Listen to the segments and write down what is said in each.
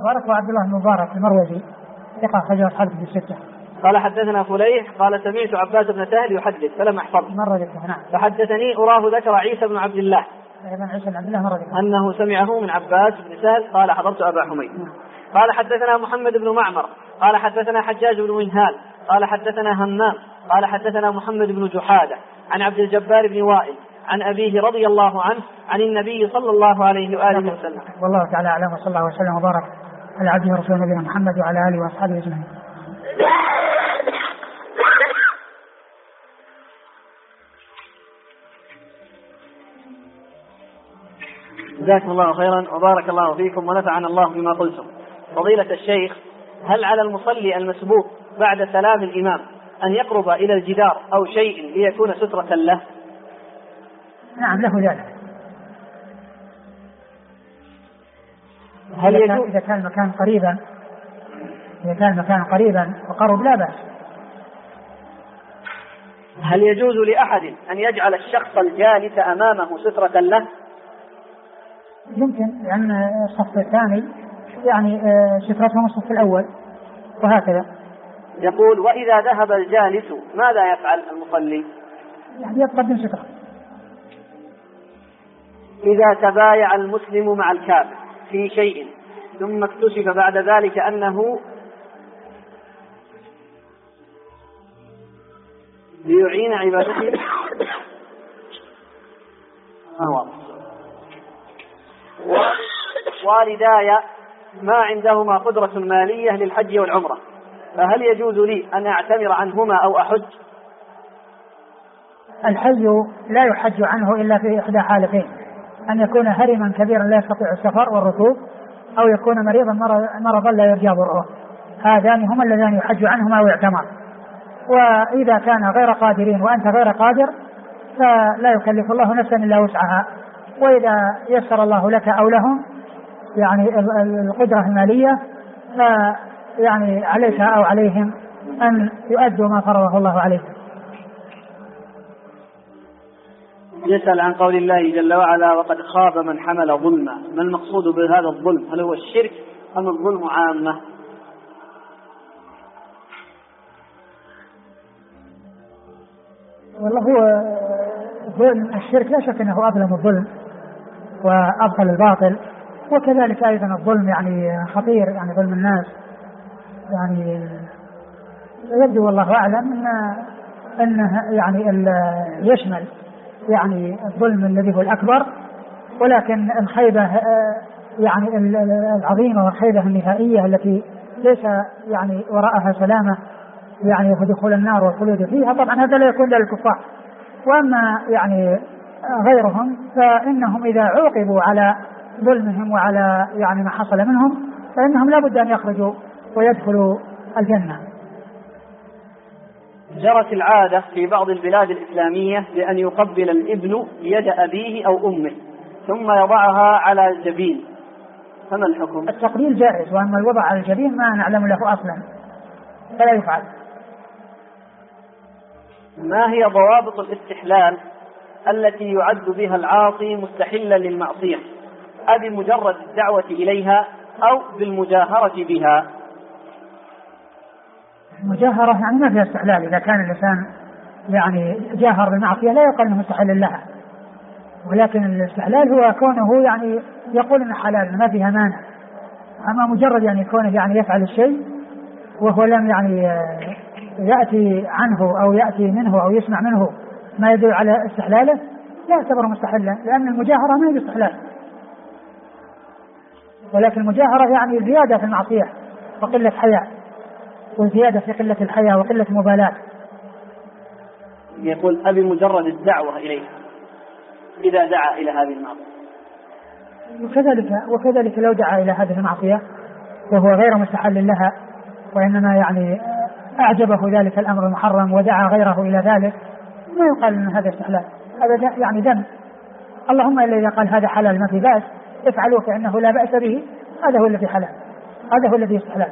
المبارك وعبد الله بن مبارك المروزي ثقة أخرجه أصحاب الكتب الستة. قال حدثنا فليح قال سمعت عباس بن سهل يحدث فلم أحفظ. مرة ذكره نعم. فحدثني أراه ذكر عيسى بن عبد الله أنه سمعه من عباس بن سهل قال حضرت أبا حميد. قال حدثنا محمد بن معمر قال حدثنا حجاج بن منهال قال حدثنا همام قال حدثنا محمد بن جحادة عن عبد الجبار بن وائل عن أبيه رضي الله عنه عن النبي صلى الله عليه وآله وسلم. والله تعالى أعلم وصلى الله وسلم وبارك على عبده ورسوله نبينا محمد وعلى آله وأصحابه أجمعين. جزاكم الله خيرا وبارك الله فيكم ونفعنا الله بما قلتم. فضيلة الشيخ، هل على المصلي المسبوق بعد سلام الإمام أن يقرب إلى الجدار أو شيء ليكون سترة له؟ نعم له ذلك. إذا كان المكان قريبا وقرب لا بأس. هل يجوز لأحد أن يجعل الشخص الجالس أمامه سترة له؟ يمكن، لأن الصف الثاني يعني سترتهم الصف الأول وهكذا. يقول وإذا ذهب الجالس ماذا يفعل المصلي؟ يعني يقدم سترة. إذا تبايع المسلم مع الكافر في شيء ثم اكتشف بعد ذلك أنه ليعين عبادته والداي ما عندهما قدرة مالية للحج والعمرة، فهل يجوز لي أن أعتمر عنهما أو أحج؟ الحج لا يحج عنه إلا في إحدى حالتين: أن يكون هرما كبيرا لا يستطيع السفر والركوب، أو يكون مريضا مرضا لا يرجى برؤه. هذان هما اللذان يحج عنهما أو يعتمر. وإذا كان غير قادرين وأنت غير قادر فلا يكلف الله نفسا إلا وسعها، وإذا يسر الله لك أو لهم يعني القدرة المالية فيعني عليك أو عليهم أن يؤدوا ما فرضه الله عليهم. يسأل عن قول الله جل وعلا وقد خاب من حمل ظلما، ما المقصود بهذا الظلم؟ هل هو الشرك أم الظلم عامة؟ والله هو الشرك لا شك أنه أظلم الظلم وأبطل الباطل، وكذلك أيضا الظلم يعني خطير، يعني ظلم الناس يعني يبدو والله أعلم أنه يعني يشمل يعني الظلم الذي هو الأكبر، ولكن الخيبة يعني العظيمة والخيبة النهائية التي ليس يعني وراءها سلامة يعني دخول النار والخلود فيها، طبعا هذا لا يكون للكفار. وأما يعني غيرهم فإنهم إذا عوقبوا على ظلمهم وعلى يعني ما حصل منهم فإنهم لا بد أن يخرجوا ويدخلوا الجنة. جرت العادة في بعض البلاد الإسلامية بأن يقبل الابن يد أبيه أو أمه ثم يضعها على الجبين، فما الحكم؟ التقبيل جائز، وأما الوضع على الجبين ما نعلم له أصلا فلا يفعل. ما هي ضوابط الاستحلال التي يعد بها العاصي مستحلا للمعصية؟ بمجرد الدعوة إليها أو بالمجاهرة بها؟ المجاهرة يعني ما فيها استحلال. إذا كان الإنسان يعني جاهر بالمعصية لا يقال أنه مستحل لها، ولكن الاستحلال هو كونه يعني يقول أنه حلال ما فيها مانع. أما مجرد يعني كونه يعني يفعل الشيء وهو لم يعني يأتي عنه أو يأتي منه أو يسمع منه ما يدل على استحلاله لا يعتبر مستحلا، لأن المجاهرة ما هي استحلال، ولكن المجاهرة يعني زيادة في المعصية وقلة حياء، وزيادة في قلة الحياة وقلة المبالاة. يقول أبي مجرد الدعوة إليه إذا دعا إلى هذه المعصية، وكذلك لو دعا إلى هذه المعصية وهو غير مستحل لها، وإنما يعني أعجبه ذلك الأمر المحرم ودعا غيره إلى ذلك، ما يقال أن هذا استحلال، هذا يعني ذنب. اللهم إلا إذا قال هذا حلال ما في بأس افعلوه فإنه لا بأس به، هذا هو الذي حلال، هذا هو الذي استحلال.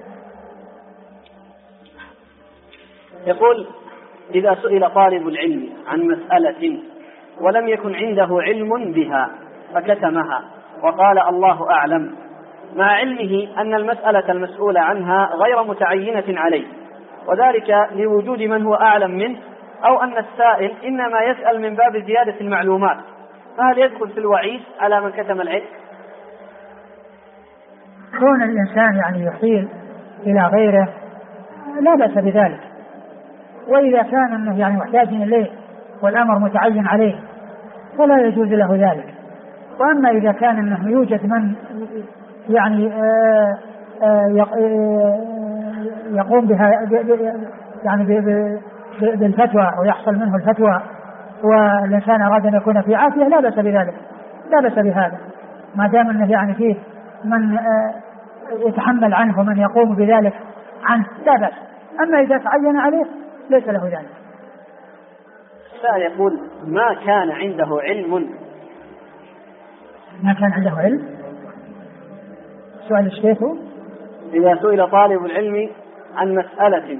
يقول إذا سئل طالب العلم عن مسألة ولم يكن عنده علم بها فكتمها وقال الله أعلم، مع علمه أن المسألة المسؤول عنها غير متعينة عليه، وذلك لوجود من هو أعلم منه، أو أن السائل إنما يسأل من باب زيادة المعلومات، فهل يدخل في الوعيد على من كتم العلم؟ كون الإنسان يعني يحيل إلى غيره لا بأس بذلك، وإذا كان أنه يعني محتاج إليه والأمر متعين عليه فلا يجوز له ذلك. وأما إذا كان أنه يوجد من يعني يقوم بها يعني بالفتوى ويحصل منه الفتوى والإنسان أراد أن يكون في عافية لا بأس بذلك، لا بأس بهذا ما دام أنه يعني فيه من يتحمل عنه ومن يقوم بذلك عنه لا بأس. أما إذا تعين عليه ليس له ذلك. السائل يقول ما كان عنده علم. ما كان عنده علم؟ سؤال الشيخ إذا سئل طالب العلم عن مسألة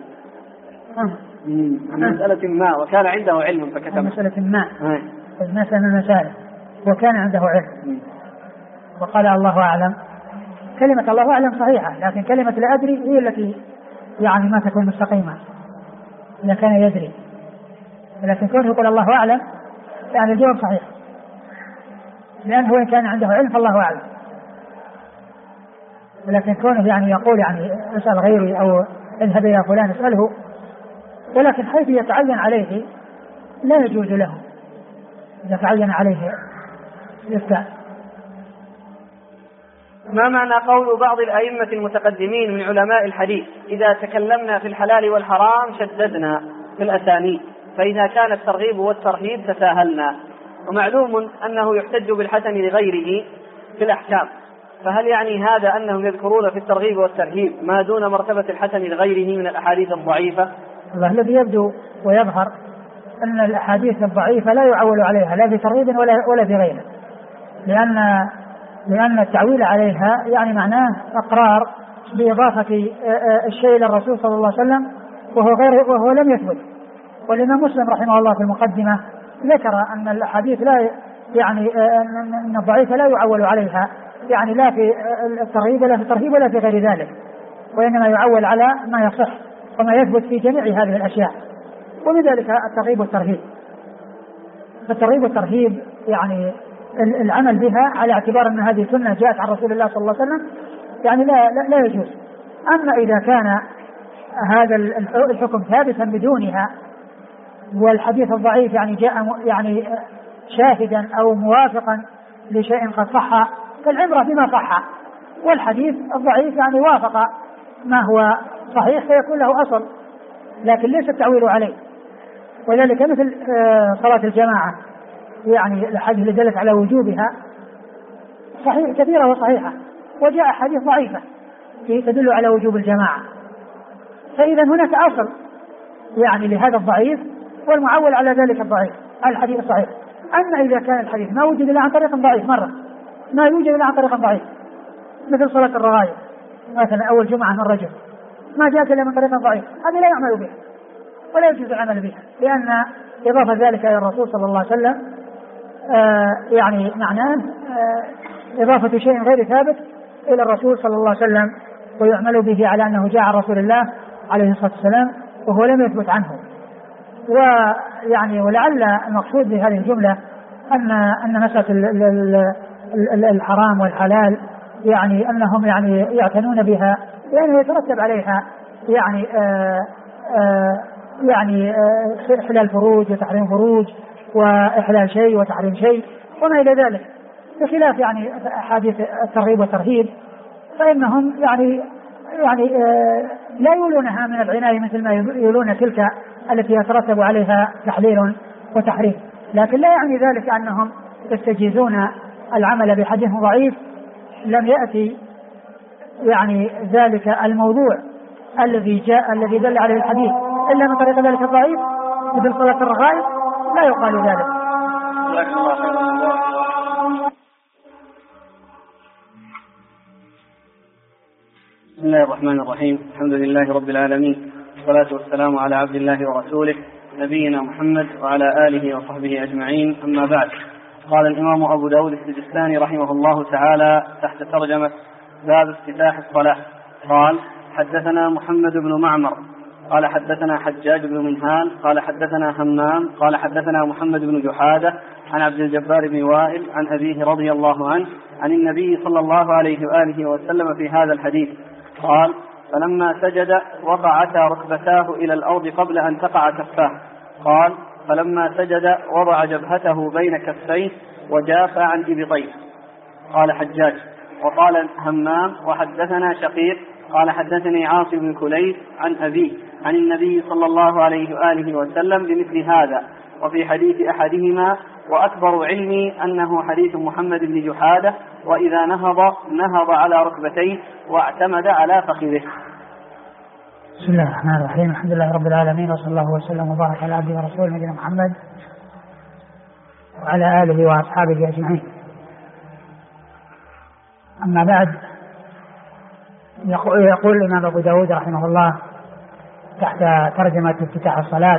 مسألة ما وكان عنده علم فكتم مسألة ما المسألة من المسائل وكان عنده علم وقال الله أعلم، كلمة الله أعلم صحيحة، لكن كلمة لا أدري هي التي يعني ما تكون مستقيمة إذا كان يدري، لكن كونه يقول الله أعلم يعني الجواب صحيح، لأنه إن كان عنده علم فالله أعلم. ولكن كونه يعني يقول يعني اسأل غيري أو اذهب إلى فلان اسأله، ولكن حيث يتعين عليه لا يجوز له إذا تعين عليه الإفتاء. ما معنى قول بعض الأئمة المتقدمين من علماء الحديث إذا تكلمنا في الحلال والحرام شددنا في الأسانيد، فإذا كان الترغيب والترهيب تساهلنا؟ ومعلوم أنه يحتج بالحسن لغيره في الأحكام، فهل يعني هذا أنهم يذكرون في الترغيب والترهيب ما دون مرتبة الحسن لغيره من الأحاديث الضعيفة؟ الذي يبدو ويظهر أن الأحاديث الضعيفة لا يعول عليها لا في ترغيب ولا في غيره، لأن التعويل عليها يعني معناه إقرار بإضافة الشيء إلى الرسول صلى الله عليه وسلم وهو لم يثبت. والإمام مسلم رحمه الله في المقدمة ذكر أن الأحاديث لا يعني أن الضعيفة لا يعول عليها يعني لا في الترغيب ولا في الترهيب ولا في غير ذلك، وإنما يعول على ما يصح وما يثبت في جميع هذه الأشياء، وبذلك الترغيب والترهيب. فالترغيب والترهيب يعني العمل بها على اعتبار أن هذه سنة جاءت عن رسول الله صلى الله عليه وسلم يعني لا يجوز. أما إذا كان هذا الحكم ثابتا بدونها والحديث الضعيف يعني جاء يعني شاهدا أو موافقا لشيء قد صح فالعبرة بما صح، والحديث الضعيف يعني وافق ما هو صحيح فيكون له أصل، لكن ليس التعويل عليه. وذلك مثل صلاة الجماعة يعني الحديث اللي دلت على وجوبها صحيح كثيرة وصحيحة، وجاء حديث ضعيفة تدل على وجوب الجماعة، فإذا هناك أصل يعني لهذا الضعيف والمعول على ذلك الضعيف الحديث الصحيح. أما إذا كان الحديث ما وجد إلا عن طريق ضعيف مرة ما يوجد إلا عن طريق ضعيف مثل صلاة الرغائب مثلا أول جمعة من رجب ما جاءت إلا من طريق ضعيف، هذه لا يعمل بها ولا يجوز العمل بها، لأن إضافة ذلك إلى الرسول صلى الله عليه وسلم يعني معناه إضافة شيء غير ثابت إلى الرسول صلى الله عليه وسلم ويعمل به على أنه جاء عن رسول الله عليه الصلاة والسلام وهو لم يثبت عنه. ويعني ولعل المقصود بهذه الجملة أن مسألة الحرام والحلال يعني أنهم يعني يعتنون بها لأنه يترتب عليها يعني إحلال فروج وتحريم فروج وإحلال شيء وتحريم شيء وما إلى ذلك، بخلاف يعني أحاديث الترغيب والترهيب فإنهم يعني لا يولونها من العناية مثل ما يولون تلك التي يترتب عليها تحليل وتحريم، لكن لا يعني ذلك أنهم يستجيزون العمل بحديث ضعيف لم يأتي يعني ذلك الموضوع الذي دل عليه الحديث إلا من طريق ذلك الضعيف مثل صلاة الرغائب، لا يقال ذلك. بسم الله الرحمن الرحيم، الحمد لله رب العالمين، والصلاة والسلام على عبد الله ورسوله نبينا محمد وعلى آله وصحبه أجمعين، أما بعد. قال الإمام أبو داود السجستاني رحمه الله تعالى تحت ترجمة باب افتتاح الصلاة. قال حدثنا محمد بن معمر قال حدثنا حجاج بن منهال قال حدثنا همام قال حدثنا محمد بن جحادة عن عبد الجبار بن وائل عن أبيه رضي الله عنه عن النبي صلى الله عليه وآله وسلم في هذا الحديث قال فلما سجد وقعتا ركبتاه إلى الأرض قبل أن تقع كفاه. قال فلما سجد وضع جبهته بين كفيه وجاف عن إبطيه. قال حجاج. وقال همام وحدثنا شقيق قال حدثني عاصم بن كليب عن أبيه عن النبي صلى الله عليه وآله وسلم بمثل هذا، وفي حديث أحدهما وأكبر علمي أنه حديث محمد بن جحادة وإذا نهض على ركبتيه واعتمد على فخذه. بسم الله الرحمن الرحيم. الحمد لله رب العالمين، وصلى الله وسلم وبارك على عبده ورسوله نبينا محمد وعلى آله وأصحابه أجمعين. أما بعد، يقول الإمام أبو داود رحمه الله تحت ترجمة افتتاح الصلاة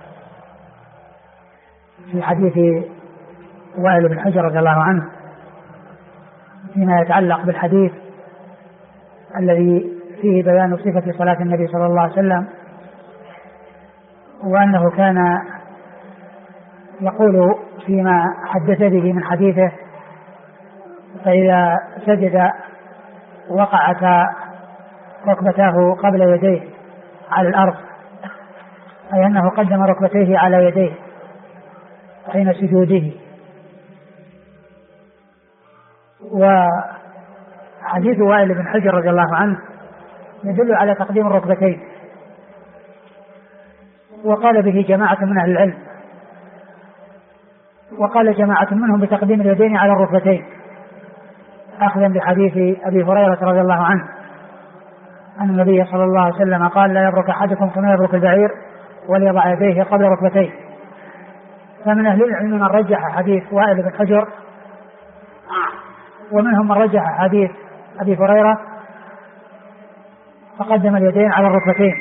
في حديث وائل بن حجر رضي الله عنه فيما يتعلق بالحديث الذي فيه بيان صفة صلاة النبي صلى الله عليه وسلم، وأنه كان يقول فيما حدث به من حديثه فإذا سجد وقعتا ركبتاه قبل يديه على الأرض، أي أنه قدم ركبتيه على يديه حين سجوده. وحديث وائل بن حجر رضي الله عنه يدل على تقديم الركبتين، وقال به جماعة من أهل العلم، وقال جماعة منهم بتقديم اليدين على الركبتين أخذا بحديث أبي هريرة رضي الله عنه أن النبي صلى الله عليه وسلم قال لا يبرك أحدكم كما يبرك البعير وليضع يديه قبل ركبتيه. فمن أهل العلم من رجح حديث وائل بن حجر، ومنهم من رجح حديث أبي هريرة فقدم اليدين على الركبتين.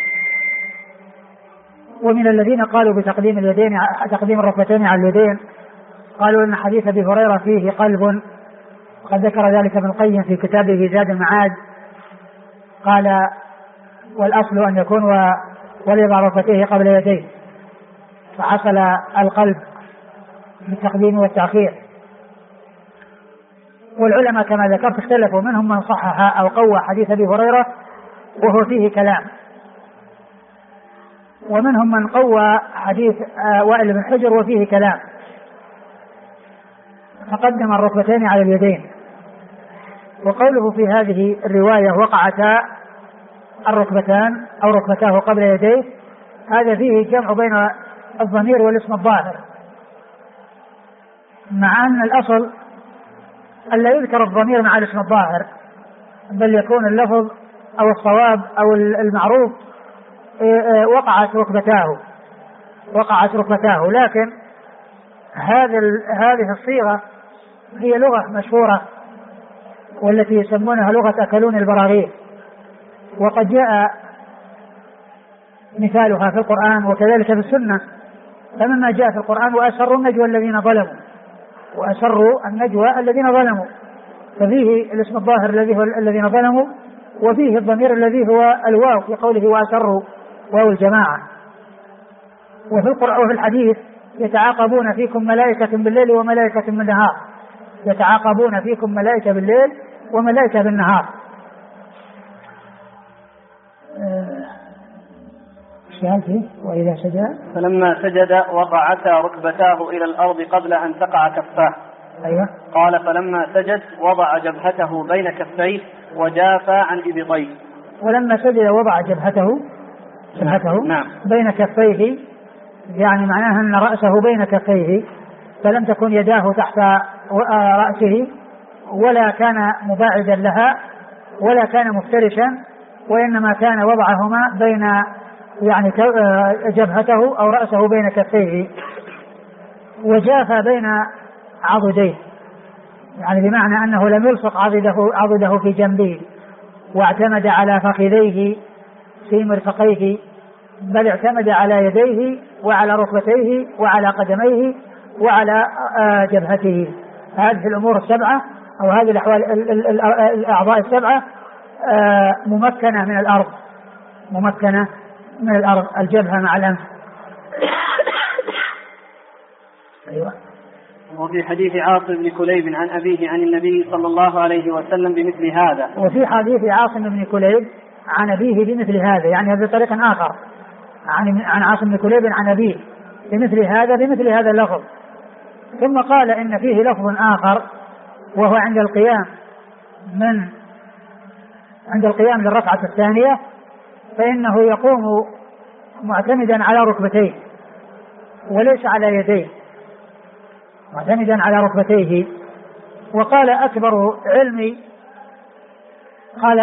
ومن الذين قالوا بتقديم اليدين تقديم الركبتين على اليدين قالوا أن حديث أبي هريرة فيه قلب، وقد ذكر ذلك ابن القيم في كتابه زاد المعاد، قال والأصل أن يكون وليضع ركبتيه قبل يديه، فحصل القلب بالتقديم والتأخير. والعلماء كما ذكرت اختلفوا، منهم من صحح أو قوى حديث أبي هريرة وهو فيه كلام، ومنهم من قوى حديث وائل بن حجر وفيه كلام فقدم الركبتين على اليدين. وقوله في هذه الرواية وقعتا الركبتان أو ركبتاه قبل يديه، هذا فيه جمع بين الضمير والاسم الظاهر، مع أن الأصل ألا يذكر الضمير مع الاسم الظاهر، بل يكون اللفظ أو الصواب أو المعروف وقعت ركبتاه. لكن هذه الصيغة هي لغة مشهورة والتي يسمونها لغة أكلون البراغيث، وقد جاء مثالها في القرآن وكذلك في السنة. فمما جاء في القرآن وأسروا النجوى الذين ظلموا، ففيه الاسم الظاهر الذي هو الذين ظلموا، وفيه الضمير الذي هو الواو في قوله وأسروا واو الجماعة. وفي القرآن وفي الحديث يتعاقبون فيكم ملائكة بالليل وملائكة بالنهار، يتعاقبون فيكم ملائكة بالليل وملائكة بالنهار. وإذا سجد فلما سجد وضعتا ركبتاه إلى الأرض قبل أن تقع كفاه. أيوة. قال فلما سجد وضع جبهته بين كفيه وجاف عن إبطيه. ولما سجد وضع جبهته نعم. بين كفيه، يعني معناها أن رأسه بين كفيه، فلم تكن يداه تحت رأسه ولا كان مباعدا لها ولا كان مفترشا، وإنما كان وضعهما بين يعني جبهته أو رأسه بين كفيه، وجاف بين عضديه، يعني بمعنى أنه لم يلصق عضده في جنبه واعتمد على فخذيه في مرفقيه، بل اعتمد على يديه وعلى ركبتيه وعلى قدميه وعلى جبهته. هذه الأمور السبعة أو هذه الأحوال الأعضاء السبعة ممكنة من الأرض، ممكنة من الأرض، الجبهة مع الأنف. أيوة. وفي حديث عاصم بن كليب عن أبيه عن النبي صلى الله عليه وسلم بمثل هذا. وفي حديث عاصم بن كليب عن أبيه بمثل هذا، يعني بطريق آخر عن عاصم بن كليب عن أبيه بمثل هذا اللفظ. ثم قال إن فيه لفظ آخر وهو عند القيام للركعة الثانية، فإنه يقوم معتمدا على ركبتيه وليس على يديه، معتمدا على ركبتيه. وقال أكبر علمي قال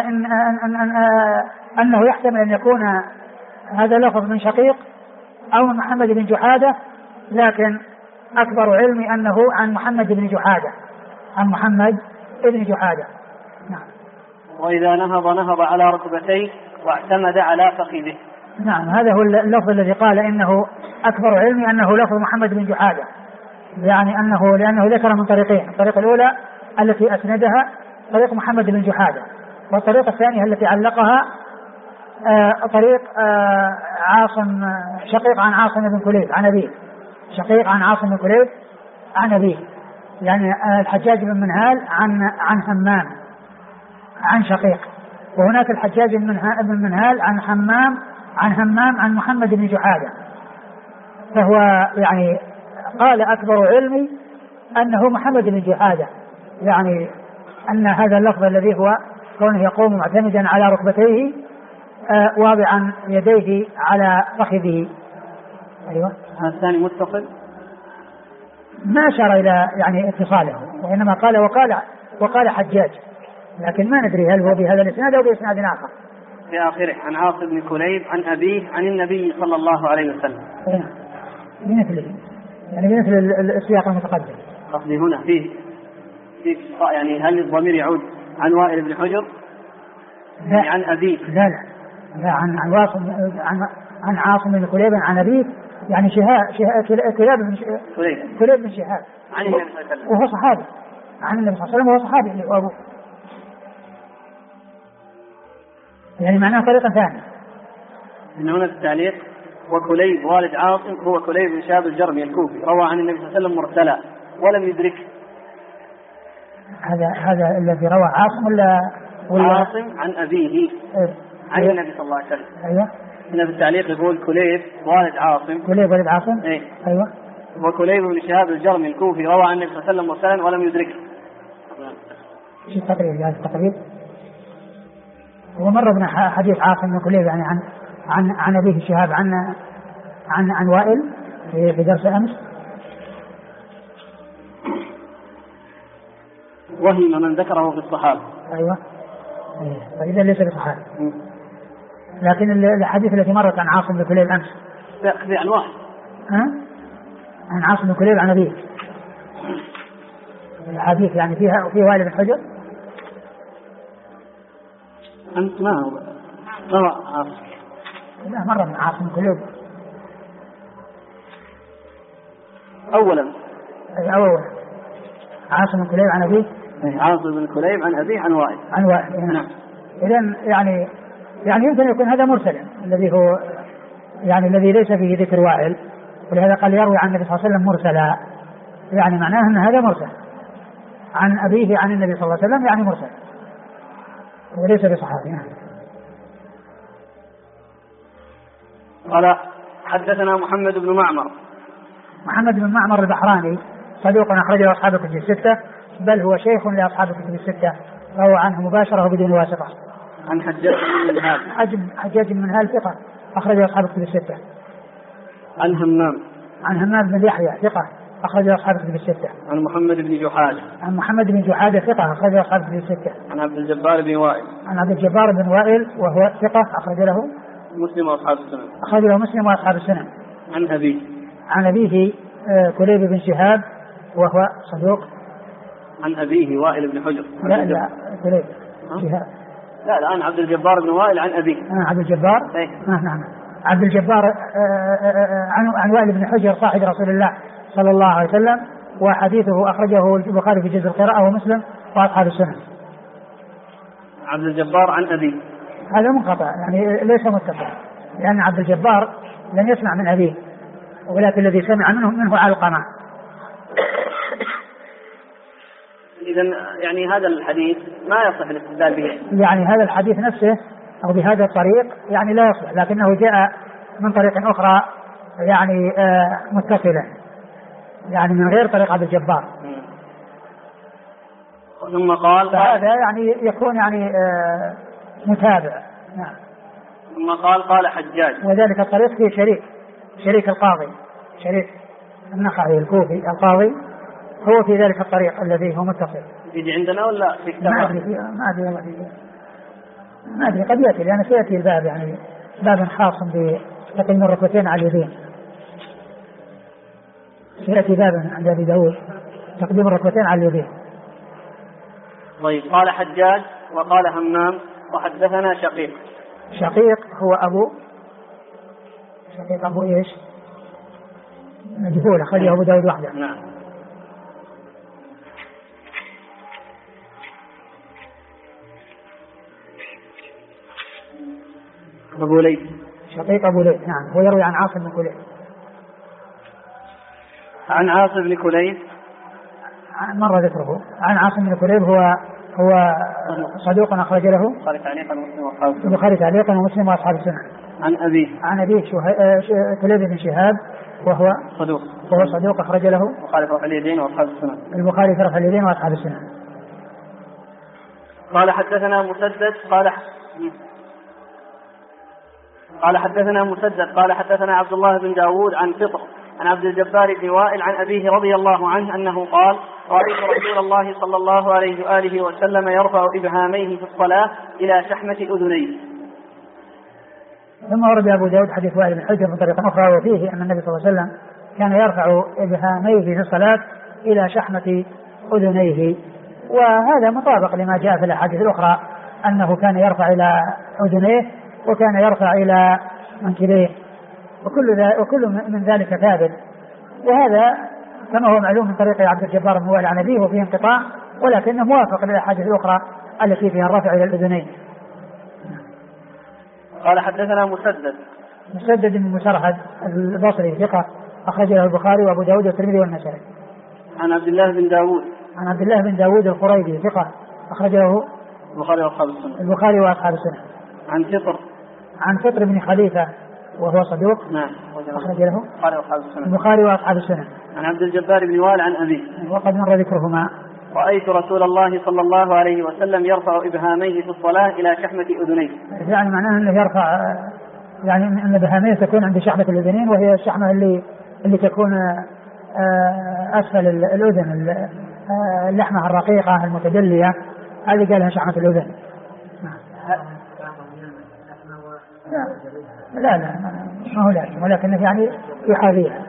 أنه يحتمل أن يكون هذا لفظ من شقيق أو من محمد بن جحادة، لكن أكبر علمي أنه عن محمد بن جحادة، عن محمد بن جحادة. نعم. وإذا نهض على ركبتيه واعتمد على فخذه. نعم، هذا هو اللفظ الذي قال إنه أكبر علمي أنه لفظ محمد بن جحادة، يعني لأنه ذكر من طريقين، الطريقة الأولى التي أسندها طريق محمد بن جحادة، والطريقة الثانية التي علقها طريق عاصم شقيق عن عاصم بن كليب عن أبيه، شقيق عن عاصم بن كليب عن أبيه، يعني الحجاج بن منهال عن همام عن شقيق، وهناك الحجاج بن منهال عن همام عن محمد بن جحادة. فهو يعني قال أكبر علمي أنه محمد بن جحادة، يعني أن هذا اللفظ الذي هو كونه يقوم معتمدا على ركبتيه واضعا يديه على فخذه. أيوة. هذا الثاني متصل، ما أشار إلى يعني اتصاله، وإنما قال وقال حجاج، لكن ما ندري هل هو بهذا الإسناد أو بإسناد آخر. في آخره عن عاصم بن كليب عن أبيه عن النبي صلى الله عليه وسلم. بمثله، يعني بمثل السياق المتقدم. قصدي هنا فيه يعني هل الضمير يعود عن وائل بن حجر؟ يعني عن أبيه؟ لا عن عاصم بن كليب عن أبيه، يعني كلاب بن شهاب عن النبي صلى الله عليه وسلم، وهو صحابي عن النبي صلى الله عليه وسلم، وهو صحابي اللي هو أبوه، يعني معناه طريقة ثانية. إن هنا التعليق وكليب والد عاصم هو كليب بن شهاب الجرمي الكوفي، روى عن النبي صلى الله عليه وسلم مرسلا ولم يدركه. هذا الذي روى عاصم ولا عاصم عن أبيه عن النبي صلى الله عليه وسلم. أيوة. هنا في التعليق يقول كليب والد عاصم إيه؟ أيوة. وكليب بن شهاب الجرمي الكوفي روى عن النبي صلى الله عليه وسلم مرسلا ولم يدركه. ايش التقريب؟ هذا التقريب ومر بنا حديث عاصم بن كليب يعني عن أبيه شهاب عن وائل في درس أمس. وهم من ذكره في الصحابة. أيوة. فإذا ليس بصحابي، لكن الحديث التي مرت عن عاصم بن كليب أمس تأخذ عن واحد عن عاصم بن كليب عن أبيه، الحديث يعني فيها وائل بن حجر. أنت ما هو عاصم؟ لا، مرة من عاصم بن كليب أولا عاصم بن كليب عن أبيه، عاصم بن كليب عن أبيه عن وائل. نعم. إذن يعني يمكن يكون هذا مرسلا، الذي هو يعني الذي ليس فيه ذكر وائل، ولهذا قال يروي عن النبي صلى الله عليه وسلم مرسلا، يعني معناه أن هذا مرسل عن أبيه عن النبي صلى الله عليه وسلم، يعني مرسل وليس بصحابي. قال حدثنا محمد بن معمر البحراني صدوق أخرجه أصحاب الكتب الستة، بل هو شيخ لأصحاب الكتب الستة، روى عنه مباشرة وبدون واسطة. عن حجاج بن منهال ثقة أخرجه أصحاب الكتب الستة. عن همام بن يحيى ثقة أخرجه أصحاب الكتب الستة. عن محمد بن جحادة ثقة أخرجه أصحاب الكتب الستة. عن عبد الجبار بن وائل وهو ثقة أخرج له مسلم وأصحاب السنن. أخرجه مسلم وأصحاب السنن. عن أبيه كليب بن شهاب وهو صدوق. عن أبيه وائل بن حجر. لا كليب شهاب. لا الآن عبد الجبار بن وائل عن أبيه. عبد الجبار. نعم. عبد الجبار عن وائل بن حجر صاحب رسول الله صلى الله عليه وسلم، وحديثه أخرجه البخاري في جزء القراءة ومسلم وأصحاب السنن. عبد الجبار عن أبيه هذا منقطع يعني ليس متصل، لأن عبد الجبار لم يسمع من أبيه، ولكن الذي سمع منه علقمة. إذن يعني هذا الحديث ما يصح الاستدلال به، يعني هذا الحديث نفسه أو بهذا الطريق يعني لا يصح، لكنه جاء من طريق أخرى يعني متصلة، يعني من غير طريق عبد الجبار. ثم قال هذا يعني يكون يعني متابع. نعم. ثم قال حجاج، وذلك الطريق فيه شريك القاضي، شريك النخعي الكوفي القاضي، هو في ذلك الطريق الذي هو متصل. يجي عندنا ولا في كتاب؟ ما أدري قد يأتي، لأن سيأتي الباب يعني باب خاص بتقديم الركبتين على اليدين، سيأتي باب عند أبي داود تقديم الركبتين على اليدين. طيب. قال حجاج وقال همام وحدثنا شقيق هو أبو إيش؟ مجهول، أخرجه أبو داود وحده. نعم. أبو ليث، شقيق أبو ليث. نعم. هو يروي عن عاصم بن كليب. عن عاصم بن كليب مر ذكره. عن عاصم بن كليب هو صدوق أخرج له البخاري تعليقا ومسلم وأصحاب السنن. عن أبيه كليب بن شهاب وهو صدوق أخرج له البخاري في رفع اليدين وأصحاب السنن. البخاري في رفع اليدين وأصحاب السنن. قال حدثنا مسدد قال حدثنا عبد الله بن داود عن فطر عن عبد الجبار بن وائل عن أبيه رضي الله عنه أنه قال: رأيت رسول الله صلى الله عليه وآله وسلم يرفع إبهاميه في الصلاة إلى شحمة الأذنين. ثم ورد أبو داود حديث وائل بن حجر من طريق أخرى، وفيه أن النبي صلى الله عليه وسلم كان يرفع إبهاميه في الصلاة إلى شحمة أذنيه، وهذا مطابق لما جاء في الأحاديث الأخرى أنه كان يرفع إلى أذنيه وكان يرفع إلى منكبيه، وكل من ذلك ثابت. وهذا كما هو معلوم من طريق عبد الجبار بن وائل عن أبيه وفيه انقطاع، ولكنه موافق للأحاديث الأخرى التي فيها الرفع إلى الأذنين. قال حدثنا مسدد بن مسرهد البصري ثقة أخرج له البخاري وأبو داود والترمذي والنسائي. عن عبد الله بن داود الخريبي ثقة أخرج له البخاري وأصحاب السنن. عن فطر بن خليفة وهو صدوق. نعم. أخرج له البخاري وأصحاب السنن. عن عبد الجبار بن وائل عن أبيه وقد مر ذكرهما. رأيت رسول الله صلى الله عليه وسلم يرفع إبهاميه في الصلاة إلى شحمة أذنيه. يعني معناه أنه يرفع، يعني أن إبهاميه تكون عند شحمة الأذنين، وهي الشحمة اللي تكون أسفل الأذن، اللحمة الرقيقة المتدلية، هذه قالها شحمة الأذن. لا ما هو لازم، ولكن يعني يحاذيها.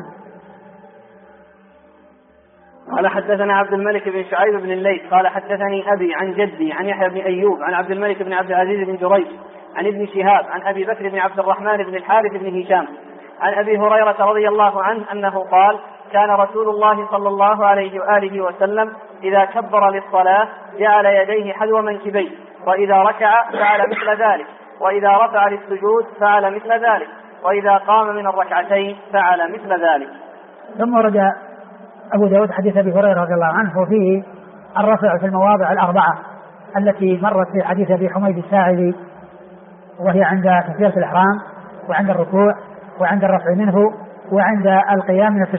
قال حدثنا عبد الملك بن شعيب بن الليث قال حدثني أبي عن جدي عن يحيى بن أيوب عن عبد الملك بن عبد العزيز بن جريج عن ابن شهاب عن أبي بكر بن عبد الرحمن بن الحارث بن هشام عن أبي هريرة رضي الله عنه أنه قال: كان رسول الله صلى الله عليه وآله وسلم إذا كبر للصلاة جعل يديه حذو منكبيه، وإذا ركع فعل مثل ذلك، وإذا رفع للسجود فعل مثل ذلك، وإذا قام من الركعتين فعل مثل ذلك. ثم ورد أبو داود حديث أبي هريرة رضي الله عنه وفيه الرفع في المواضع الأربعة التي مرت في حديث أبي حميد الساعدي، وهي عند تكبيرة الإحرام وعند الركوع وعند الرفع منه وعند القيام من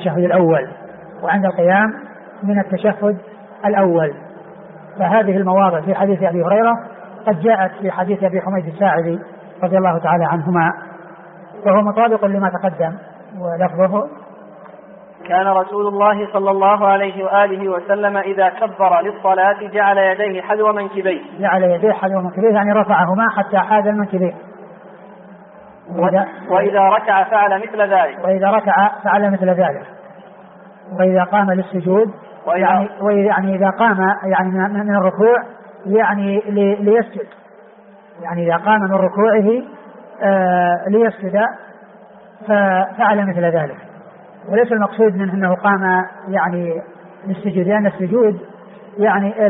التشهد الأول فهذه المواضع في حديث أبي هريرة قد جاءت في حديث أبي حميد الساعدي رضي الله تعالى عنهما، وهو مطابق لما تقدم. ولفظه: كان رسول الله صلى الله عليه وآله وسلم إذا كبر للصلاة جعل يديه حذو منكبيه. يعني رفعهما حتى حاذ المنكبين. وإذا ركع فعل مثل ذلك. وإذا قام للسجود يعني إذا قام يعني من الركوع يعني ليسجد، يعني إذا قام من ركوعه ليسجد ففعل مثل ذلك. وليس المقصود منه أنه قام يعني للسجود، لأن السجود يعني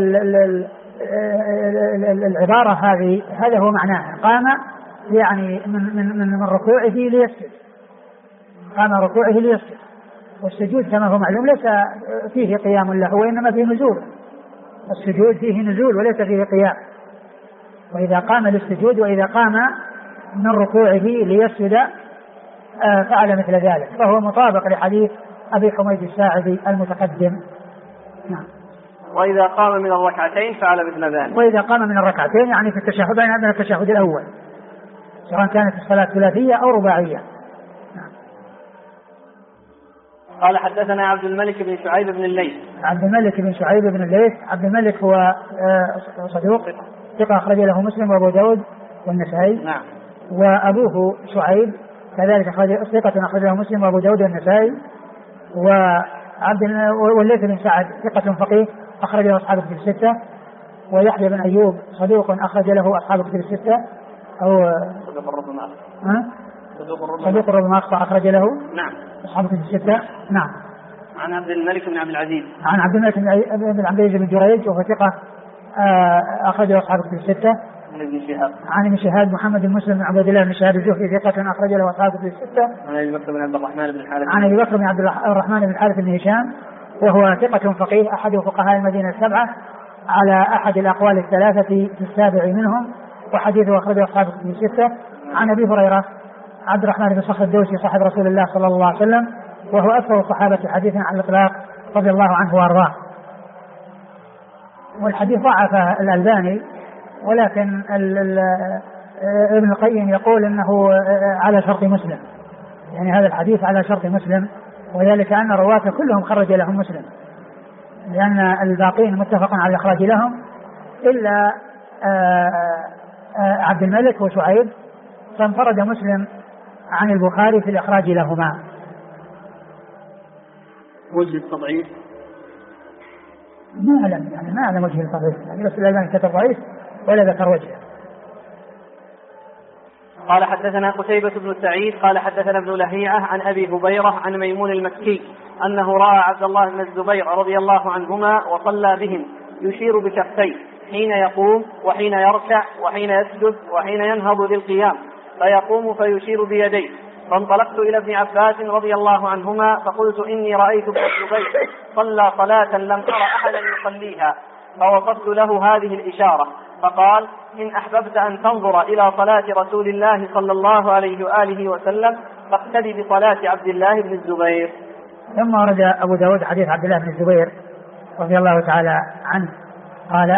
العبارة هذه هذا هو معناها. قام يعني من ركوعه ليسجد، قام ركوعه ليسجد، والسجود كما هو معلوم ليس فيه قيام له وإنما فيه نزول، السجود فيه نزول وليس فيه قيام. وإذا قام للسجود وإذا قام من ركوعه ليسجد فعل مثل ذلك، فهو مطابق لحديث أبي حميد الساعدي المتقدم. نعم. وإذا قام من الركعتين فعل مثل ذلك. وإذا قام من الركعتين يعني في التشهد، يعني من التشهد الأول سواء كانت الصلاة ثلاثية أو رباعية. نعم. قال حدثنا عبد الملك بن شعيب بن الليث. عبد الملك بن شعيب بن الليث. عبد الملك هو صدوق ثقة أخرج له مسلم وأبو داود والنسائي. نعم. وأبوه شعيب كذلك ثقة أخرج له مسلم وأبو داود والنسائي. والليث بن سعد ثقة فقيه أخرج له أصحاب الكتب الستة. ويحيى بن أيوب صدوق أخرج له أصحاب الكتب الستة أو صدوق الربما أخطأ أخرج له نعم أصحاب الكتب الستة. نعم. عن عبد الملك بن عبد العزيز. عن عبد الملك بن عبد العزيز بن جريج وهو ثقة أخرج له أصحاب الكتب الستة. عن ابن شهاب محمد بن مسلم بن عبد الله بن شهاب الزهري ثقة أخرج له أصحاب الكتب الستة. عن أبي بكر بن عبد الرحمن بن الحارث. عن أبي بكر بن عبد الرحمن بن الحارث بن هشام وهو ثقة فقيه أحد فقهاء المدينة السبعة على أحد الأقوال الثلاثة في السابع منهم، وحديثه أخرجه أصحاب الكتب الستة. عن أبي هريرة عبد الرحمن بن صخر الدوسي صاحب رسول الله صلى الله عليه وسلم وهو أكثر الصحابة حديثا على الإطلاق رضي الله عنه وأرضاه. والحديث ضعف الألباني، ولكن ابن القيم يقول أنه على شرط مسلم، يعني هذا الحديث على شرط مسلم، وذلك أن رواته كلهم خرج لهم مسلم، لأن الباقين متفق على الإخراج لهم إلا عبد الملك وشعيب، فانفرد مسلم عن البخاري في الإخراج لهما. وجه التضعيف ما أعلم، يعني ما أعلم وجه التضعيف، يعني بس الألباني كتب ضعيف ولا ذكر وجهه. قال حدثنا قتيبة بن سعيد قال حدثنا ابن لهيعة عن أبي هبيرة عن ميمون المكي أنه رأى عبد الله بن الزبير رضي الله عنهما وصلى بهم يشير بكفيه حين يقوم وحين يركع وحين يسجد وحين ينهض للقيام، فيقوم فيشير بيديه. فانطلقت إلى ابن عباس رضي الله عنهما فقلت إني رأيت ابن الزبير صلى صلاة لم أرى أحدا يصليها، فوصفت له هذه الإشارة، فقال إن أحببت أن تنظر إلى صلاة رسول الله صلى الله عليه وآله وسلم فاقتدي بصلاة عبد الله بن الزبير. ثم ورد أبو داود حديث عبد الله بن الزبير رضي الله تعالى عنه قال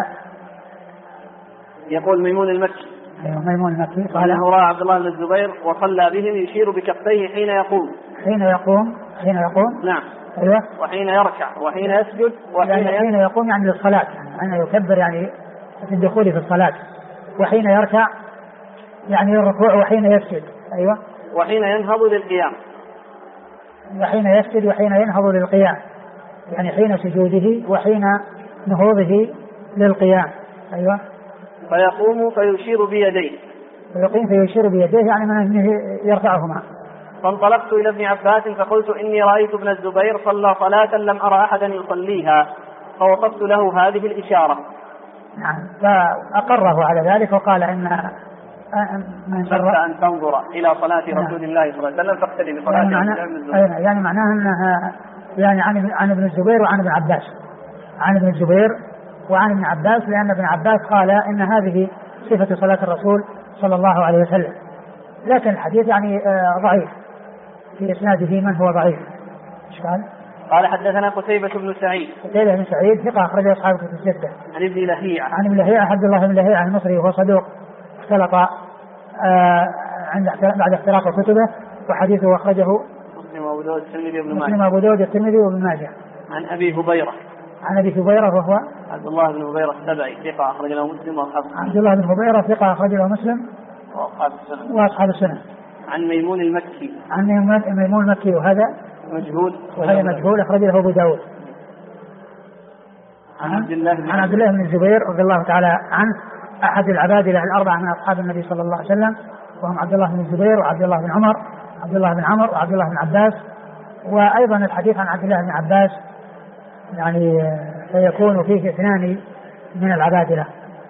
يقول ميمون المكي ميمون المكي قال أنه رأى عبد الله بن الزبير وصلى بهم يشير بكفيه حين يقوم نعم أيوة. وحين يركع وحين يسجد حين يقوم يعني للصلاة، يعني يكبر يعني في الدخول في الصلاة، وحين يركع يعني الركوع وحين يسجد أيوة، وحين ينهض للقيام، وحين يسجد وحين ينهض للقيام، يعني حين سجوده وحين نهوضه للقيام أيوة. فيقوم فيشير بيديه، فيقوم فيشير بيديه يعني من أنه يرفعهما. فانطلقت إلى ابن عباس فقلت إني رأيت ابن الزبير صلى صلاة لم أرى أحدا يصليها، فوصفت له هذه الإشارة. نعم، فأقره على ذلك وقال إن من شرط أن تنظر إلى صلاة رسول الله صلى الله عليه وسلم فاقتدي بصلاة ابن الزبير. يعني معناه أنها يعني عن ابن الزبير وعن ابن عباس، عن ابن الزبير وعن ابن عباس، لأن ابن عباس قال إن هذه صفة صلاة الرسول صلى الله عليه وسلم، لكن الحديث يعني ضعيف في إسناده من هو ضعيف. قال حدثنا قتيبة بن سعيد. قتيبة بن سعيد ثقة أخرج أصحاب الكتب الستة. عن ابن لهيعة. عن ابن لهيعة عبد الله بن لهيعة المصري وهو صدوق اختلط بعد اختلاط كتبه، وحديثه أخرجه مسلم وأبو داود الترمذي وابن ماجه. عن أبي هبيرة. عن أبي هبيرة وهو عبد الله بن هبيرة السبعي ثقة أخرج له مسلم وأصحاب السنن. عبد الله بن هبيرة ثقة أخرج له مسلم وأصحاب السنن. عن ميمون المكي. عن ميمون المكي وهذا مجهول أخرج له أبو داود. عن عبد الله بن الزبير رضي الله تعالى عنه أحد العبادلة الأربعة من أصحاب النبي صلى الله عليه وسلم، وهم عبد الله بن الزبير وعبد الله بن عمر وعبد الله بن عباس. وأيضا الحديث عن عبد الله بن عباس يعني فيكون فيه اثنان من العبادلة.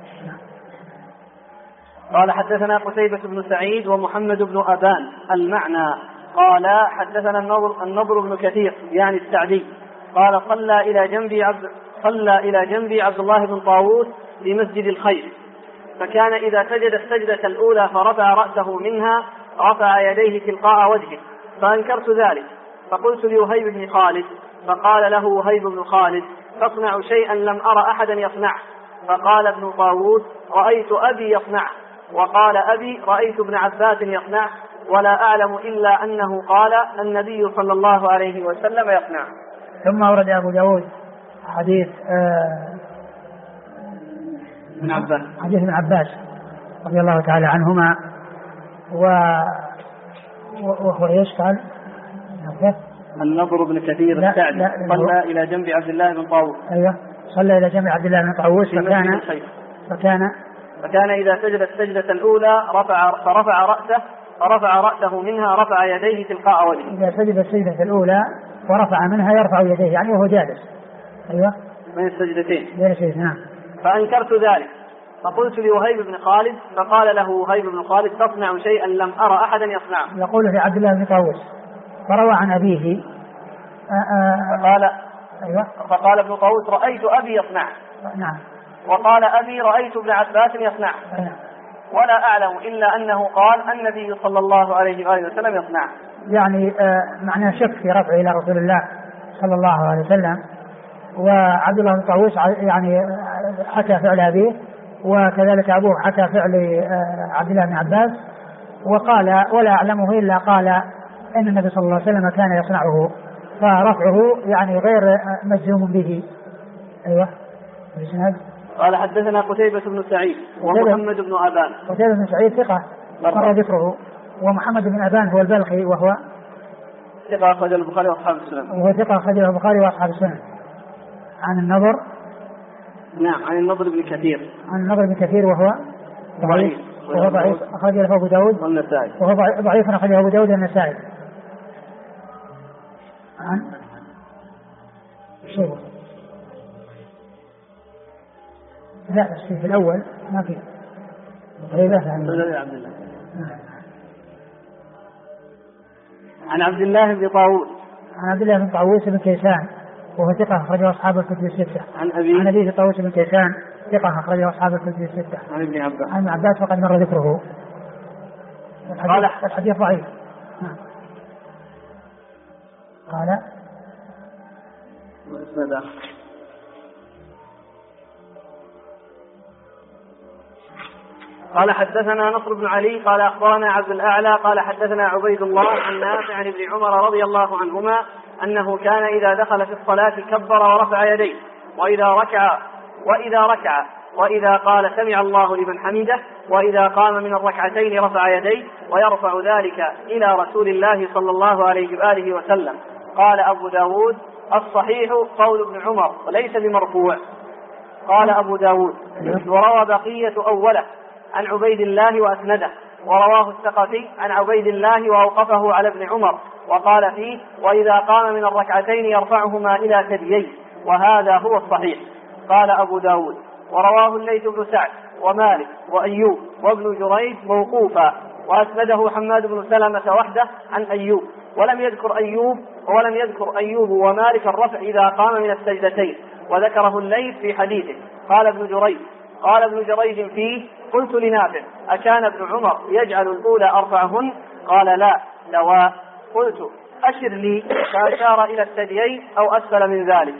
قال حدثنا قتيبة بن سعيد ومحمد بن أبان المعنى. قال حدثنا النضر بن كثير يعني السعدي قال صلى إلى جنبي عبد الله بن طاووس في مسجد الخير، فكان إذا سجد السجدة الأولى فرفع رأسه منها رفع يديه تلقاء وجهه، فأنكرت ذلك فقلت لوهيب بن خالد، فقال له وهيب بن خالد تصنع شيئا لم أرى أحدا يصنعه. فقال ابن طاووس رأيت أبي يصنعه، وقال أبي رأيت ابن عباس يصنعه، ولا أعلم إلا أنه قال النبي صلى الله عليه وسلم يصنعه. ثم ورد أبو داود حديث ابن عباس رضي الله تعالى عنهما، وهو ايش قال؟ النضر بن كثير السعدي صلى إلى جنب عبد الله بن طاووس. أيوة صلى إلى جنب عبد الله بن طاووس فكان إذا سجد السجدة الأولى فرفع رأسه منها رفع يديه تلقاء وجهه. إذا سجد السجدة الأولى ورفع منها يرفع يديه يعني وهو جالس. أيوة من السجدتين. نعم. فأنكرت ذلك فقلت لوهيب بن خالد، فقال له وهيب بن خالد تصنع شيئا لم أرى أحدا يصنعه. يقول لعبد الله بن طاووس فروى عن أبيه فقال ابن طاووس رأيت أبي يصنعه. نعم. وقال أبي رأيت ابن عباس يصنعه. ولا أعلم إلا أنه قال النبي صلى الله عليه وآله وسلم يصنعه. يعني معناه شك في رفعه إلى رسول الله صلى الله عليه وسلم. وعبد الله بن طاووس يعني حكى فعل أبيه، وكذلك أبوه حكى فعل عبد الله بن عباس، وقال ولا أعلمه إلا قال إن النبي صلى الله عليه وسلم كان يصنعه، فرفعه يعني غير مجزوم به. أيوة. قال حدثنا قتيبة بن سعيد ومحمد بن أبان. قتيبة بن سعيد ثقة مر ذكره، ومحمد بن أبان هو البلخي وهو ثقة أخرج البخاري وأصحاب السنن. وهو ثقة أخرج البخاري وأصحاب السنن. عن النضر. نعم عن النضر بن كثير. عن النضر بن كثير وهو ضعيف أخرج له أبو داود والنسائي. وهو ضعيف أخرجه أبو داود والنسائي. عن شيء لا بس في الأول ما في عن عبد الله بن طاووس. عن عبد الله بن طاووس بن كيسان وهو ثقة أخرجه أصحاب الكتب الستة. عن أبي طاووس بن كيسان ثقة أخرجه أصحاب الكتب الستة. عن ابن عباس. عن عباس وقد مر ذكره. الحديث ضعيف. قال حدثنا نصر بن علي قال أخبرنا عبد الأعلى قال حدثنا عبيد الله عن نافع عن ابن عمر رضي الله عنهما أنه كان إذا دخل في الصلاة كبر ورفع يديه، وإذا ركع وإذا قال سمع الله لمن حمده، وإذا قام من الركعتين رفع يديه، ويرفع ذلك إلى رسول الله صلى الله عليه وآله وسلم. قال أبو داود الصحيح قول ابن عمر وليس بمرفوع. قال أبو داود وروى بقية أوله عن عبيد الله وأسنده، ورواه الثقفي عن عبيد الله وأوقفه على ابن عمر وقال فيه وإذا قام من الركعتين يرفعهما إلى ثدييه، وهذا هو الصحيح. قال أبو داود ورواه الليث بن سعد ومالك وأيوب وابن جريج موقوفا، وأسنده حماد بن سلمة وحده عن أيوب، ولم يذكر أيوب ومالك الرفع إذا قام من السجدتين، وذكره الليث في حديثه. قال ابن جريج فيه قلت لنافع أكان ابن عمر يجعل الأولى أرفعهن؟ قال لا سواء. قلت أشر لي، فأشار إلى الثديين أو أسفل من ذلك.